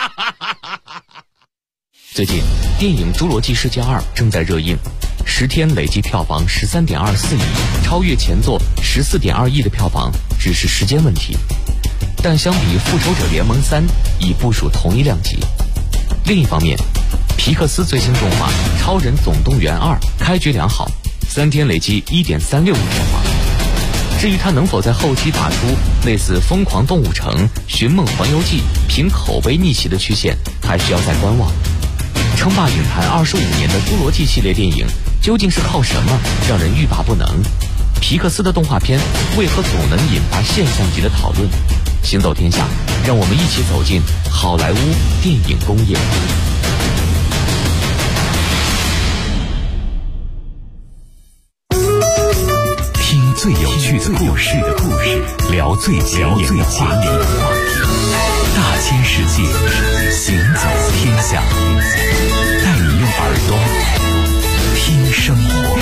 最近电影《侏罗纪世界2》正在热映，10天累计票房13.24亿，超越前作14.2亿的票房，只是时间问题。但相比《复仇者联盟3》，已部署同一量级。另一方面，皮克斯最新动画《超人总动员2》开局良好，3天累计1.36亿票房。至于它能否在后期打出类似《疯狂动物城》《寻梦环游记》凭口碑逆袭的曲线，还需要再观望。称霸影坛25年的侏罗纪系列电影，究竟是靠什么让人欲罢不能？皮克斯的动画片为何总能引发现象级的讨论？行走天下，让我们一起走进好莱坞电影工业。 听最有趣的故事，聊最前沿的话题。大千世界，行走天下，带你用耳朵听生活。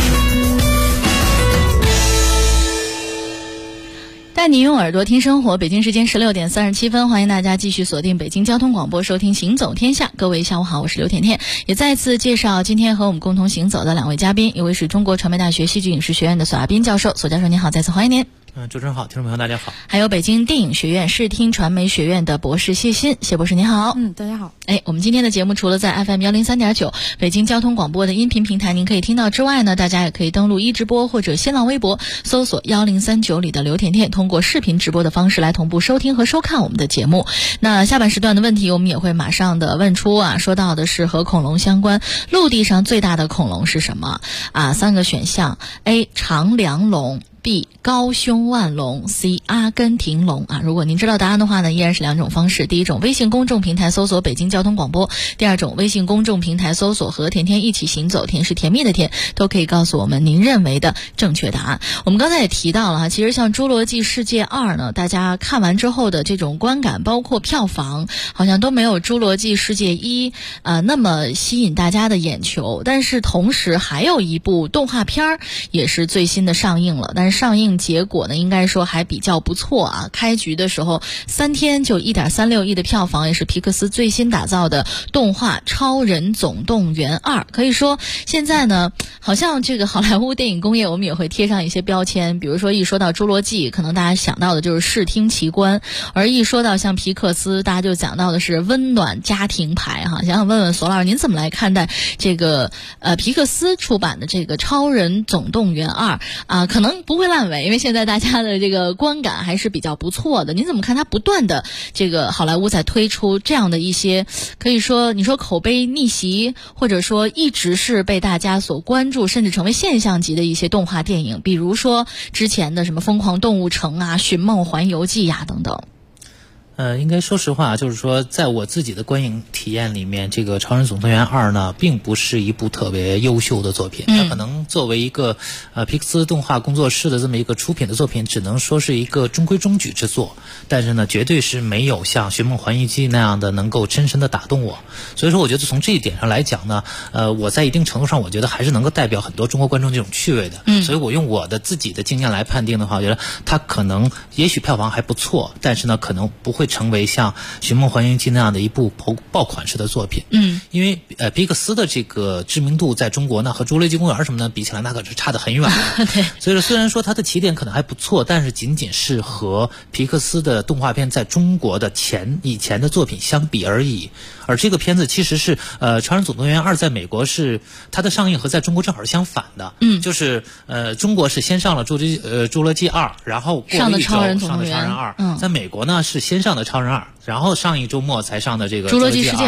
带你用耳朵听生活。北京时间16点37分，欢迎大家继续锁定北京交通广播，收听行走天下。各位下午好，我是刘甜甜，也再次介绍今天和我们共同行走的2位嘉宾，一位是中国传媒大学戏剧影视学院的索亚斌教授，索教授您好，再次欢迎您。 主持人好，听众朋友大家好。 还有北京电影学院视听传媒学院的博士谢鑫，谢博士您好。 大家好。 我们今天的节目除了在 FM 103.9北京交通广播的音频平台您可以听到之外呢，大家也可以登录直播或者新浪微博搜索1039里的刘甜甜，通过视频直播的方式来同步收听和收看我们的节目。那下半时段的问题我们也会马上的问出说到的是和恐龙相关，陆地上最大的恐龙是什么？3个选项 A 长梁龙，B 高胸腕龙， C 阿根廷龙如果您知道答案的话呢，依然是2种方式。第一种，微信公众平台搜索北京交通广播；第二种，微信公众平台搜索和甜甜一起行走，甜是甜蜜的甜，都可以告诉我们您认为的正确答案。我们刚才也提到了其实像侏罗纪世界2呢，大家看完之后的这种观感包括票房好像都没有侏罗纪世界1那么吸引大家的眼球。但是同时还有一部动画片也是最新的上映了，但是上映结果呢，应该说还比较不错啊。开局的时候3天就1.36亿的票房，也是皮克斯最新打造的动画《超人总动员2》。可以说现在呢，好像这个好莱坞电影工业我们也会贴上一些标签，比如说一说到侏罗纪，可能大家想到的就是视听奇观，而一说到像皮克斯，大家就讲到的是温暖家庭牌哈。想问问索老师，您怎么来看待这个皮克斯出版的这个《超人总动员2》啊？可能不会烂尾，因为现在大家的这个观感还是比较不错的。您怎么看它不断的这个好莱坞在推出这样的一些，可以说你说口碑逆袭，或者说一直是被大家所关注，甚至成为现象级的一些动画电影，比如说之前的什么《疯狂动物城》啊、《寻梦环游记》呀等等。 应该说实话，就是说，在我自己的观影体验里面，这个《超人总动员2》呢，并不是一部特别优秀的作品。它可能作为一个皮克斯动画工作室的这么一个出品的作品，只能说是一个中规中矩之作。但是呢，绝对是没有像《寻梦环游记》那样的能够深深的打动我。所以说，我觉得从这一点上来讲呢，我在一定程度上，我觉得还是能够代表很多中国观众这种趣味的。所以我用我的自己的经验来判定的话，我觉得它可能也许票房还不错，但是呢，可能不会成为像《寻梦环游记》那样的一部爆款式的作品。因为皮克斯的这个知名度在中国呢和侏罗纪公园什么的比起来，那可是差得很远的。 对， 所以说虽然说它的起点可能还不错，但是仅仅是和皮克斯的动画片在中国的以前的作品相比而已。而这个片子其实是超人总动员2在美国是它的上映和在中国正好是相反的。就是中国是先上了侏罗纪2，然后过了一周上的超人2。在美国呢是先上的超人2，然后上一周末才上的这个侏罗纪世界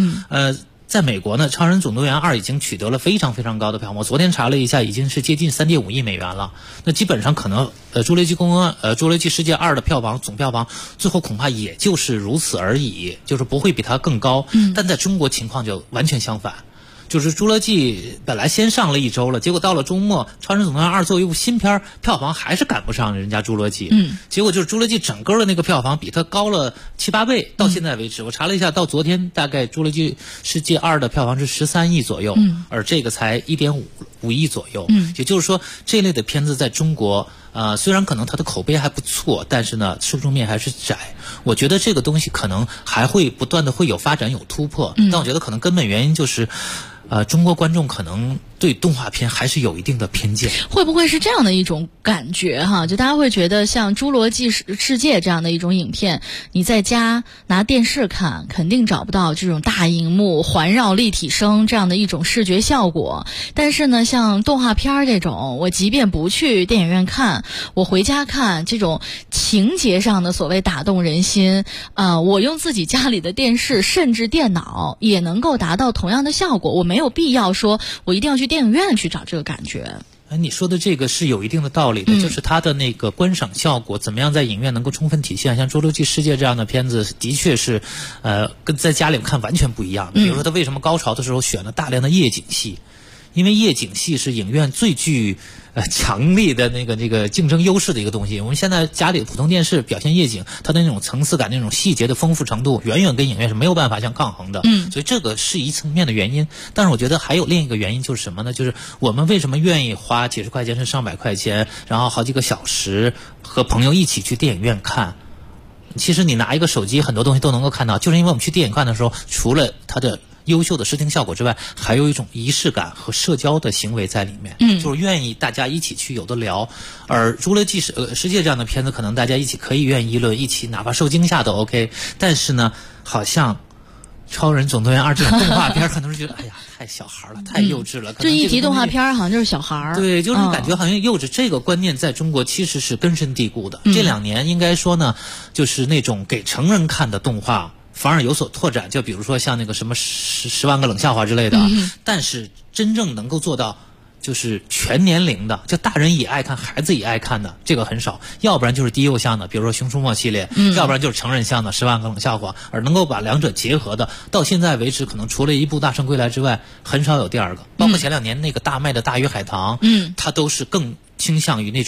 2。在美国呢，《超人总动员2》已经取得了非常非常高的票房。我昨天查了一下，已经是接近3.5亿美元了。那基本上可能侏罗纪世界2的总票房最后恐怕也就是如此而已，就是不会比它更高。但在中国情况就完全相反。就是侏罗纪本来先上了一周了，结果到了周末，《超人总动员2》作为一部新片，票房还是赶不上人家侏罗纪。结果就是侏罗纪整个的那个票房比它高了7-8倍，到现在为止，我查了一下，到昨天大概侏罗纪世界2的票房是13亿左右，而这个才1.5亿左右。也就是说，这类的片子在中国虽然可能它的口碑还不错，但是呢受众面还是窄。我觉得这个东西可能还会不断的会有发展有突破，但我觉得可能根本原因就是中国观众可能对动画片还是有一定的偏见。 会不会是这样的一种感觉哈？就大家会觉得像《侏罗纪世界》这样的一种影片，你在家拿电视看，肯定找不到这种大荧幕环绕立体声这样的一种视觉效果。但是呢，像动画片这种，我即便不去电影院看，我回家看，这种情节上的所谓打动人心，我用自己家里的电视甚至电脑也能够达到同样的效果。我没有必要说我一定要去电影院去找这个感觉。 你说的这个是有一定的道理的，就是它的那个观赏效果怎么样在影院能够充分体现。像《侏罗纪世界》这样的片子的确是跟在家里看完全不一样的。比如说它为什么高潮的时候选了大量的夜景戏，因为夜景戏是影院最具强力的那个竞争优势的一个东西。我们现在家里的普通电视表现夜景，它的那种层次感、那种细节的丰富程度，远远跟影院是没有办法相抗衡的。所以这个是一层面的原因。但是我觉得还有另一个原因，就是什么呢？就是我们为什么愿意花几十块钱甚至上百块钱，然后好几个小时和朋友一起去电影院看？其实你拿一个手机，很多东西都能够看到，就是因为我们去电影看的时候，除了它的优秀的视听效果之外，还有一种仪式感和社交的行为在里面，就是愿意大家一起去有的聊。而侏罗纪世界这样的片子，可能大家一起可以愿意议论，一起哪怕受惊吓都 OK。但是呢，好像超人总动员2这种动画片，很多人觉得哎呀太小孩了，太幼稚了。 这一提动画片好像就是小孩。 对，就是感觉好像幼稚。这个观念在中国其实是根深蒂固的。这2年应该说呢，就是那种给成人看的动画反而有所拓展，就比如说像那个什么10万个冷笑话之类的。但是真正能够做到就是全年龄的，就大人也爱看，孩子也爱看的，这个很少。要不然就是低幼向的，比如说《熊出没》系列，要不然就是成人向的《10万个冷笑话》。而能够把两者结合的，到现在为止，可能除了一部《大圣归来》之外，很少有第二个。包括前2年那个大卖的《大鱼海棠》，它都是更倾向于那种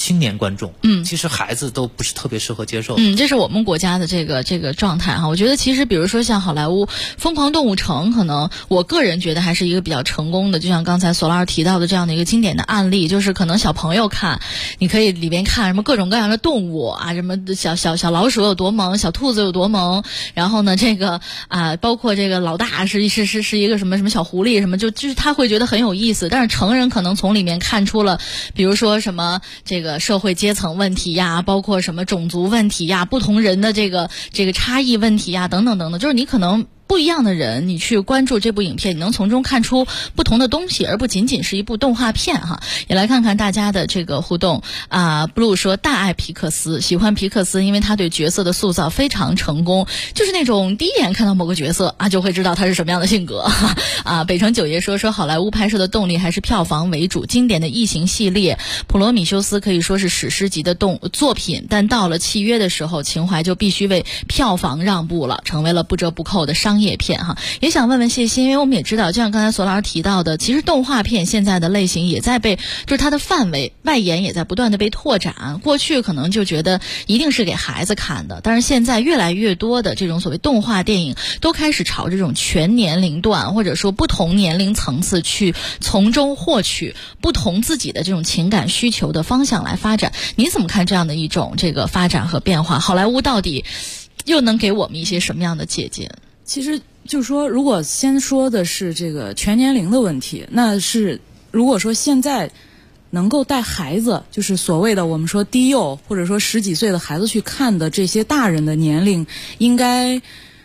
青年观众，其实孩子都不是特别适合接受。 这是我们国家的这个状态哈。我觉得其实比如说像好莱坞《疯狂动物城》，可能我个人觉得还是一个比较成功的，就像刚才索老师提到的这样的一个经典的案例，就是可能小朋友看，你可以里边看什么各种各样的动物啊，什么小老鼠有多萌，小兔子有多萌，然后呢这个包括这个老大是一个什么小狐狸什么，就是他会觉得很有意思。但是成人可能从里面看出了，比如说什么这个社会阶层问题呀，包括什么种族问题呀，不同人的这个差异问题呀，等等等等，就是你可能不一样的人，你去关注这部影片，你能从中看出不同的东西，而不仅仅是一部动画片哈。也来看看大家的这个互动Blue 说大爱皮克斯，喜欢皮克斯，因为他对角色的塑造非常成功，就是那种第一眼看到某个角色就会知道他是什么样的性格北城九爷说好莱坞拍摄的动力还是票房为主，经典的异形系列，普罗米修斯可以说是史诗级的作品，但到了契约的时候，情怀就必须为票房让步了，成为了不折不扣的商业片哈。也想问问谢欣，因为我们也知道，就像刚才索老师提到的，其实动画片现在的类型也在就是它的范围外延也在不断的被拓展。过去可能就觉得一定是给孩子看的，但是现在越来越多的这种所谓动画电影都开始朝这种全年龄段或者说不同年龄层次去从中获取不同自己的这种情感需求的方向来发展。你怎么看这样的一种这个发展和变化？好莱坞到底又能给我们一些什么样的借鉴？ 其实就是说，如果先说的是这个全年龄的问题，那是如果说现在能够带孩子，就是所谓的我们说低幼或者说10几岁的孩子去看的这些大人的年龄，应该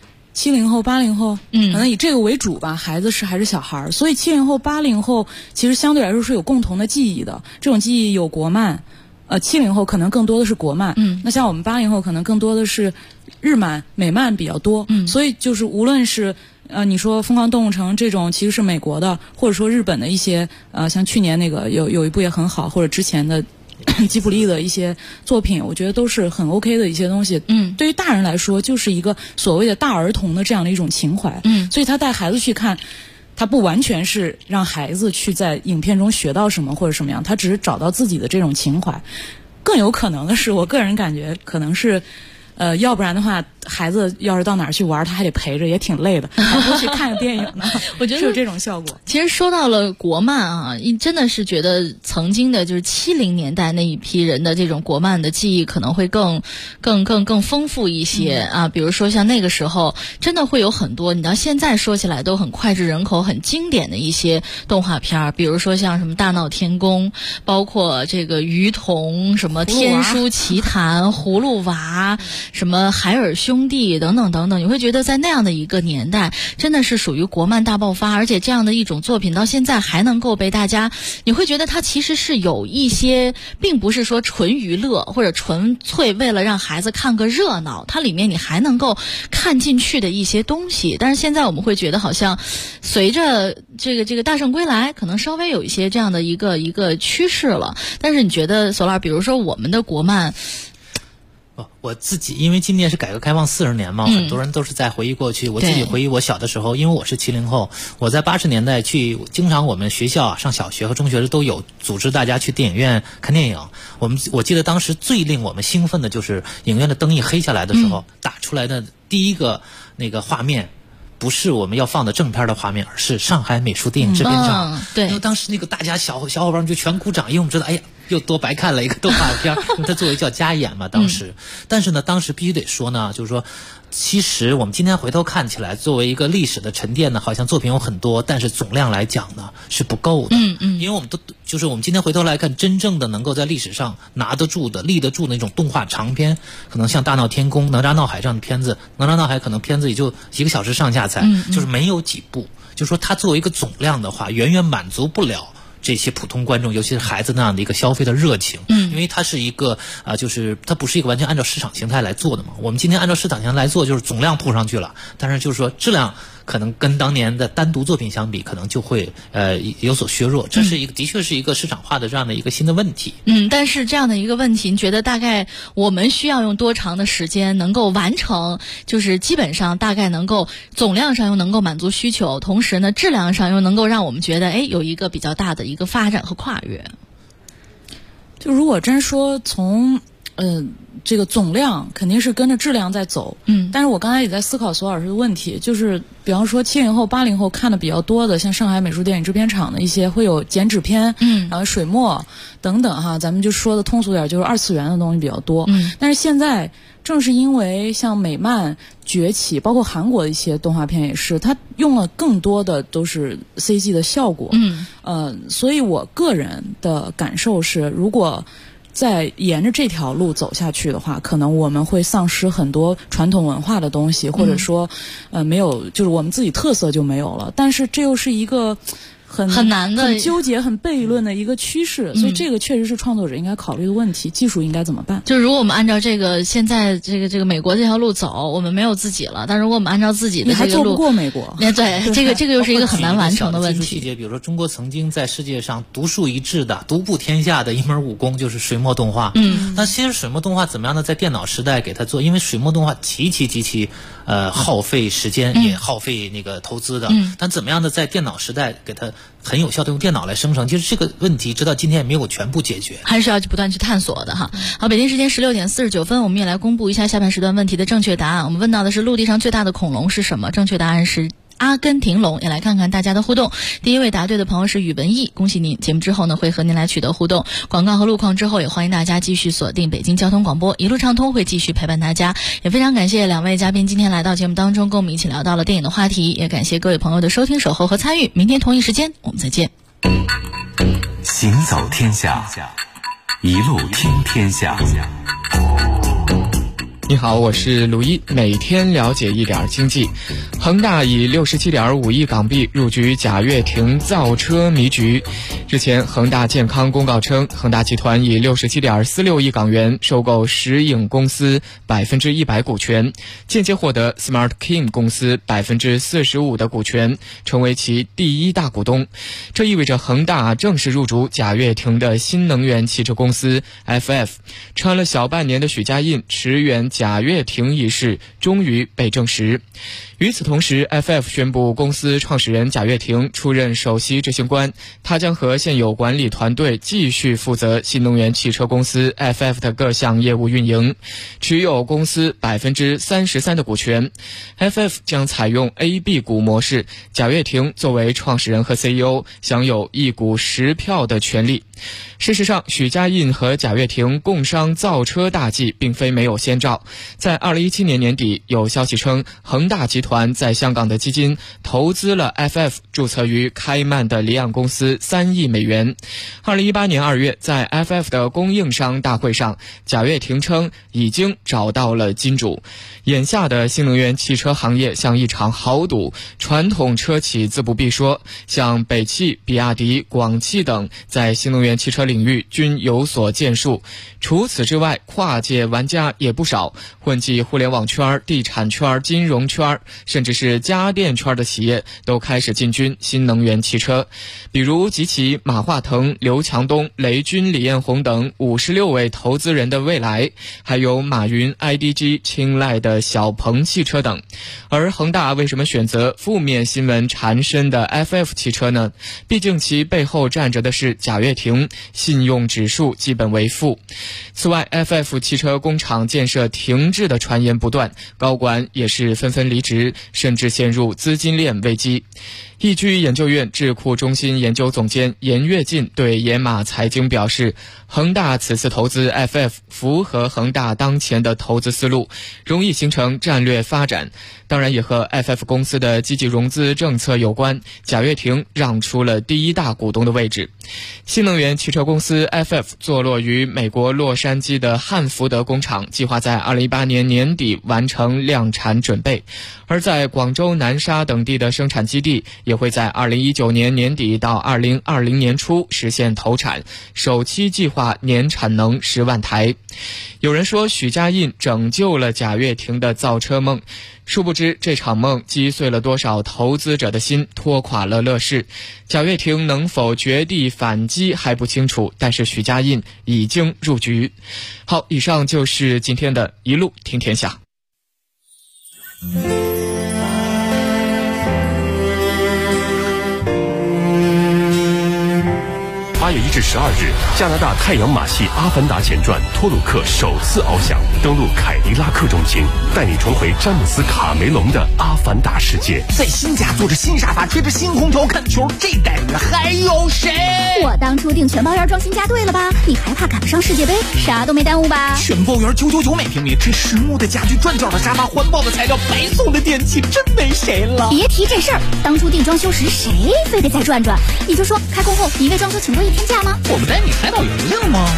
70后、80后，可能以这个为主吧。孩子还是小孩，所以70后、80后其实相对来说是有共同的记忆的。这种记忆有国漫，70后可能更多的是国漫，那像我们80后可能更多的是日漫、美漫比较多，所以就是无论是你说《疯狂动物城》这种其实是美国的，或者说日本的一些像去年那个有一部也很好，或者之前的吉卜力的一些作品，我觉得都是很 OK 的一些东西。对于大人来说，就是一个所谓的大儿童的这样的一种情怀。所以他带孩子去看，他不完全是让孩子去在影片中学到什么或者什么样，他只是找到自己的这种情怀。更有可能的是，我个人感觉可能是要不然的话，孩子要是到哪儿去玩，他还得陪着，也挺累的，还不如去看个电影呢。 我觉得是有这种效果。 其实说到了国漫真的是觉得曾经的就是70年代那一批人的这种国漫的记忆可能会更丰富一些比如说像那个时候真的会有很多，你到现在说起来都很脍炙人口、很经典的一些动画片，比如说像什么大闹天宫，包括这个鱼童，什么天书奇谭、葫芦娃，什么海尔兄弟等等等等，你会觉得在那样的一个年代真的是属于国漫大爆发，而且这样的一种作品到现在还能够被大家，你会觉得它其实是有一些并不是说纯娱乐或者纯粹为了让孩子看个热闹，它里面你还能够看进去的一些东西。但是现在我们会觉得好像随着这个大圣归来可能稍微有一些这样的一个趋势了。但是你觉得索拉，比如说我们的国漫， 我自己因为今年是改革开放40年嘛，很多人都是在回忆过去。我自己回忆我小的时候，因为我是70后，我在80年代经常我们学校上小学和中学都有组织大家去电影院看电影。我记得当时最令我们兴奋的就是影院的灯一黑下来的时候，打出来的第一个那个画面。不是我们要放的正片的画面，而是上海美术电影制片厂。 对， 因为当时那个大家小伙伴就全鼓掌，因为我们知道，哎呀，又多白看了一个动画片，因为它作为叫加演嘛，当时。但是呢，当时必须得说呢，就是说，其实我们今天回头看起来，作为一个历史的沉淀呢，好像作品有很多，但是总量来讲呢是不够的。因为我们就是我们今天回头来看，真正的能够在历史上拿得住的、立得住的那种动画长片，可能像《大闹天宫》《哪吒闹海》这样的片子，《哪吒闹海》可能片子也就1个小时上下才，就是没有几部。就是说，它作为一个总量的话，远远满足不了这些普通观众，尤其是孩子那样的一个消费的热情。因为它是一个就是它不是一个完全按照市场形态来做的嘛。我们今天按照市场形态来做，就是总量铺上去了，但是就是说质量可能跟当年的单独作品相比，可能就会有所削弱。这是的确是一个市场化的这样的一个新的问题。 但是这样的一个问题，你觉得大概我们需要用多长的时间能够完成？就是基本上大概能够总量上又能够满足需求，同时呢质量上又能够让我们觉得有一个比较大的一个发展和跨越。 就如果真说从这个总量肯定是跟着质量在走，但是我刚才也在思考索老师的问题，就是比方说70后、80后看的比较多的，像上海美术电影制片厂的一些会有剪纸片，然后水墨等等哈，咱们就说的通俗点，就是二次元的东西比较多。但是现在正是因为像美漫崛起，包括韩国的一些动画片也是，它用了更多的都是 CG 的效果，所以我个人的感受是，如果再沿着这条路走下去的话，可能我们会丧失很多传统文化的东西，或者说没有，就是我们自己特色就没有了。但是这又是一个很难的、很纠结、很悖论的一个趋势，所以这个确实是创作者应该考虑的问题。技术应该怎么办？ 就如果我们按照这个现在这个美国这条路走，我们没有自己了。但如果我们按照自己的这个路， 你还做不过美国。 对，这个又是一个很难完成的问题。 细节，比如说中国曾经在世界上独树一帜的、独步天下的一门武功就是水墨动画。那其实水墨动画怎么样呢？在电脑时代给它做，因为水墨动画极其耗费时间，也耗费那个投资的。但怎么样的在电脑时代给它很有效的用电脑来生成，其实这个问题直到今天也没有全部解决， 还是要不断去探索的哈。好，北京时间16点49分，我们也来公布一下下半时段问题的正确答案。我们问到的是陆地上最大的恐龙是什么？正确答案是阿根廷龙。也来看看大家的互动。第一位答对的朋友是宇文毅，恭喜您！节目之后呢会和您来取得互动。广告和路况之后，也欢迎大家继续锁定北京交通广播，一路畅通会继续陪伴大家。也非常感谢两位嘉宾今天来到节目当中，跟我们一起聊到了电影的话题，也感谢各位朋友的收听、守候和参与。明天同一时间我们再见。 行走天下，一路听天下。 你好，我是卢一，每天了解一点经济。恒大以67.5亿港币入局贾跃亭造车迷局。之前恒大健康公告称，恒大集团以67.46亿港元收购石影公司100%股权，间接获得 Smart King 公司45%的股权，成为其第一大股东。这意味着恒大正式入主贾跃亭的新能源汽车公司 FF。撑了小半年的许家印驰援贾跃亭一事终于被证实。与此同时， FF 宣布公司创始人贾跃亭出任首席执行官，他将和现有管理团队继续负责新能源汽车公司 FF 的各项业务运营，持有公司33%的股权。FF 将采用 A/B 股模式，贾跃亭作为创始人和 CEO 享有1股10票的权利。事实上，许家印和贾跃亭共商造车大计并非没有先兆。在2017年年底，有消息称恒大集团在香港的基金投资了 FF 注册于开曼的离岸公司3亿美元。2018年2月，在 FF 的供应商大会上，贾跃亭称已经找到了金主。眼下的新能源汽车行业像一场豪赌，传统车企自不必说，像北汽、比亚迪、广汽等在新能源汽车领域均有所建树。除此之外，跨界玩家也不少，混迹互联网圈、地产圈、金融圈，甚至是家电圈的企业都开始进军新能源汽车。比如集齐马化腾、刘强东、雷军、李彦宏等56位投资人的蔚来，还有马云、IDG 青睐的小鹏汽车等。而恒大为什么选择负面新闻缠身的 FF 汽车呢？毕竟其背后站着的是贾跃亭，信用指数基本为负。此外， FF 汽车工厂建设停滞的传言不断，高管也是纷纷离职，甚至陷入资金链危机。易居研究院智库中心研究总监严跃进对野马财经表示，恒大此次投资 FF 符合恒大当前的投资思路，容易形成战略发展。当然也和 FF 公司的积极融资政策有关，贾跃亭让出了第一大股东的位置。新能源汽车公司 FF 坐落于美国洛杉矶的汉福德工厂，计划在2018年年底完成量产准备。而在广州南沙等地的生产基地也会在2019年年底到2020年初实现投产，首期计划年产能10万台。有人说许家印拯救了贾跃亭的造车梦，殊不知这场梦击碎了多少投资者的心，拖垮了乐视。贾跃亭能否绝地反击还不清楚，但是许家印已经入局。好，以上就是今天的一路听天下。 8月1至12日，加拿大太阳马戏《阿凡达前传》托鲁克首次翱翔，登陆凯迪拉克中心，带你重回詹姆斯·卡梅隆的阿凡达世界。 在新家坐着新沙发，吹着新空调看球，这待遇还有谁？ 我当初订全包园装新家对了吧？你还怕赶不上世界杯？啥都没耽误吧？ 全包园999每平米，这实木的家具、转角的沙发、环保的材料、白送的电器，真没谁了。 别提这事儿，当初订装修时谁非得再转转？你就说开工后你为装修请多1天假吗？ 我不带你海岛邮令吗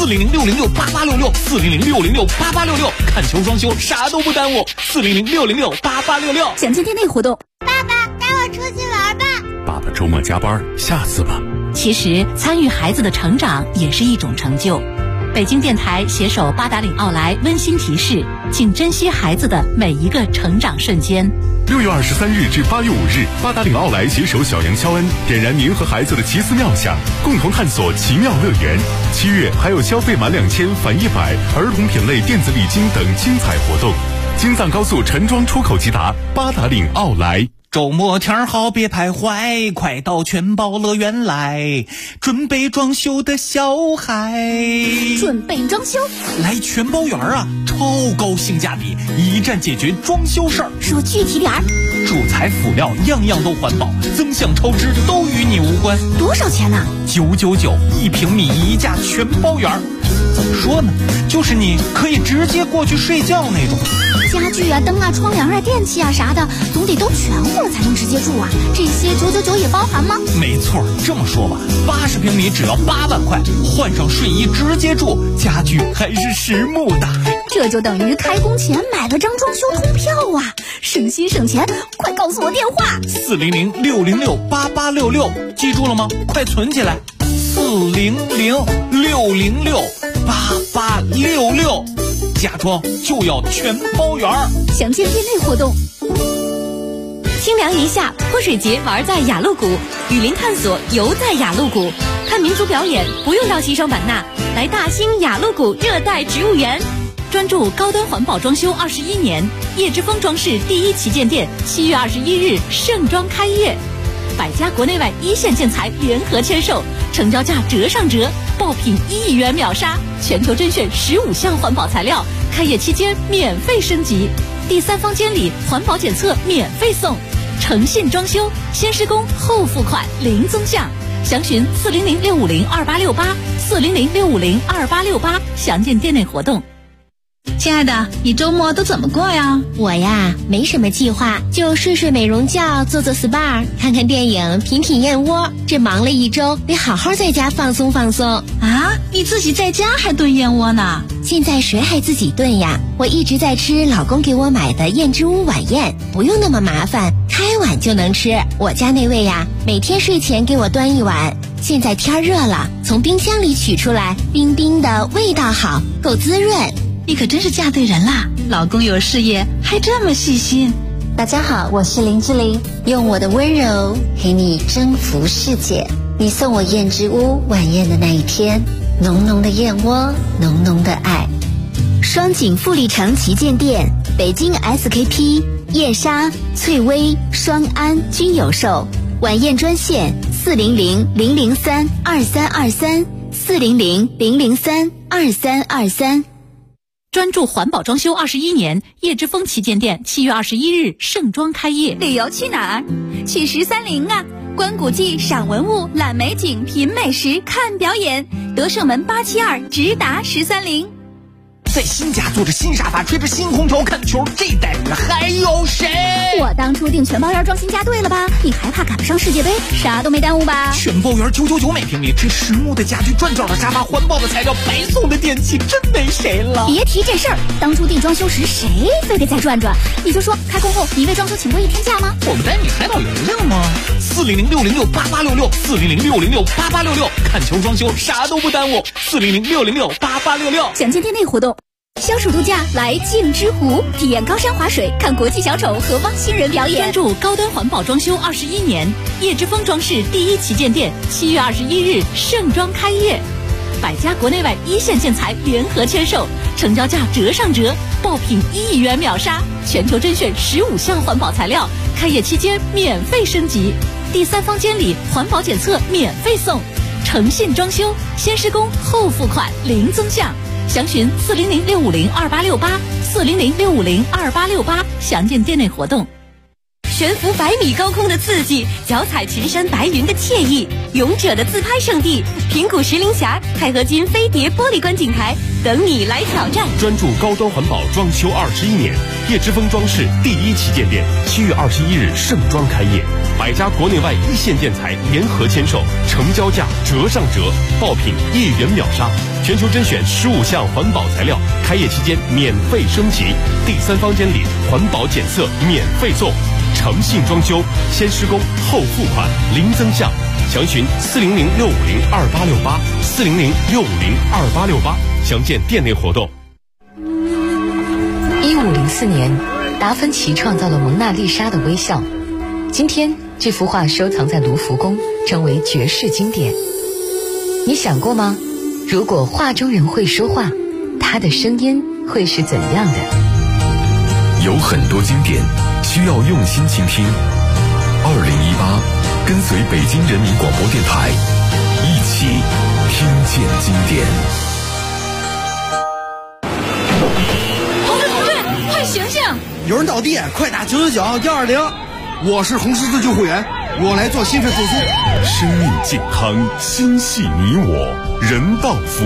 ？400-606-8866，400-606-8866，看球装修啥都不耽误。400-606-8866， 详情店内活动。 爸爸带我出去玩吧。 爸爸周末加班，下次吧。 其实参与孩子的成长也是一种成就。北京电台携手八达岭奥莱温馨提示，请珍惜孩子的每一个成长瞬间。 6月23日至8月5日，八达岭奥莱携手小杨肖恩，点燃您和孩子的奇思妙想，共同探索奇妙乐园。7月还有消费满2000返100，儿童品类电子礼金等精彩活动。京藏高速陈庄出口即达，八达岭奥莱。 周末天好别徘徊，快到全包乐园来，准备装修的小孩。 准备装修？ 来全包园啊，超高性价比，一站解决装修事儿。 说具体点儿。 主材辅料样样都环保，增项超支都与你无关。 多少钱呢 ？999，1平米1价全包园。怎么说呢？就是你可以直接过去睡觉那种。 家具啊、灯啊、窗帘啊、电器啊啥的，总得都全乎了才能直接住啊。这些999也包含吗？ 没错，这么说吧，80平米只要8万块，换上睡衣直接住，家具还是实木的。 这就等于开工前买了张装修通票啊，省心省钱！快告诉我电话 ：400-606-8866，记住了吗？快存起来，400-606-8866，家装就要全包圆。 详见店内活动。 清凉一夏，泼水节玩在雅鹿谷，雨林探索游在雅鹿谷，看民族表演不用到西双版纳，来大兴雅鹿谷热带植物园。 专注高端环保装修21年，叶之峰装饰第1旗舰店7月21日盛装开业，百家国内外一线建材联合签售，成交价折上折，爆品1亿元秒杀，全球甄选15项环保材料，开业期间免费升级，第3方监理环保检测免费送，诚信装修，先施工后付款零增项，详询400-650-2868，400-650-2868，详见店内活动。 亲爱的，你周末都怎么过呀？ 我呀，没什么计划，就睡睡美容觉，做做 SPA， 看看电影，品品燕窝。这忙了一周，得好好在家放松放松。 啊，你自己在家还炖燕窝呢？ 现在谁还自己炖呀？我一直在吃老公给我买的燕之屋晚宴，不用那么麻烦，开碗就能吃。我家那位呀，每天睡前给我端一碗。现在天热了，从冰箱里取出来，冰冰的，味道好，够滋润。 你可真是嫁对人啦！老公有事业，还这么细心。 大家好，我是林志玲，用我的温柔陪你征服世界。你送我燕之屋晚宴的那一天，浓浓的燕窝，浓浓的爱。 双井富力城旗舰店，北京 SKP、燕莎、翠微、双安均有售。晚宴专线400-003-2323，400-003-2323。 专注环保装修21年，叶之峰旗舰店7月21日盛装开业。 旅游去哪儿？去1301啊！观古迹、赏文物、览美景、品美食、看表演，德胜门872直达1301。 在新家坐着新沙发，吹着新空调看球，这待遇还有谁？ 我当初订全包园装新家对了吧？你还怕赶不上世界杯？啥都没耽误吧？ 全包园999每平米，这实木的家具、转角的沙发、环保的材料、白送的电器，真没谁了。 别提这事儿，当初订装修时谁非得再转转？你就说开工后你为装修请多1天假吗？ 我不带你海岛邮令吗？400-606-8866，400-606-8866，看球装修啥都不耽误。400-606-8866， 详见店内活动。消暑度假来镜之湖，体验高山滑水，看国际小丑和汪星人表演。 专注高端环保装修21年，叶之峰装饰第1旗舰店7月21日盛装开业，百家国内外一线建材联合签售，成交价折上折，爆品1亿元秒杀，全球甄选15项环保材料，开业期间免费升级，第3方监理环保检测免费送， 诚信装修，先施工后付款零增项，详询400-650-2868，400-650-2868，详见店内活动。 悬浮100米高空的刺激，脚踩群山白云的惬意，勇者的自拍圣地平谷石林峡钛合金飞碟玻璃观景台等你来挑战。 专注高端环保装修21年，叶之峰装饰第1旗舰店7月21日盛装开业，100家国内外一线建材联合签售，成交价折上折，爆品1元秒杀，全球甄选15项环保材料，开业期间免费升级，第3方监理环保检测免费送。诚信装修，先施工后付款零增项，详询400-650-2868，400-650-2868，详见店内活动。 1504年，达芬奇创造了蒙娜丽莎的微笑，今天这幅画收藏在卢浮宫，成为绝世经典。你想过吗？如果画中人会说话，他的声音会是怎样的？ 有很多经典需要用心倾听。2018，跟随北京人民广播电台，一起听见经典。 同志，快醒醒！ 有人倒地，快打999-120。我是红十字救护员，我来做心肺复苏。 生命健康，心系你我，人道服务。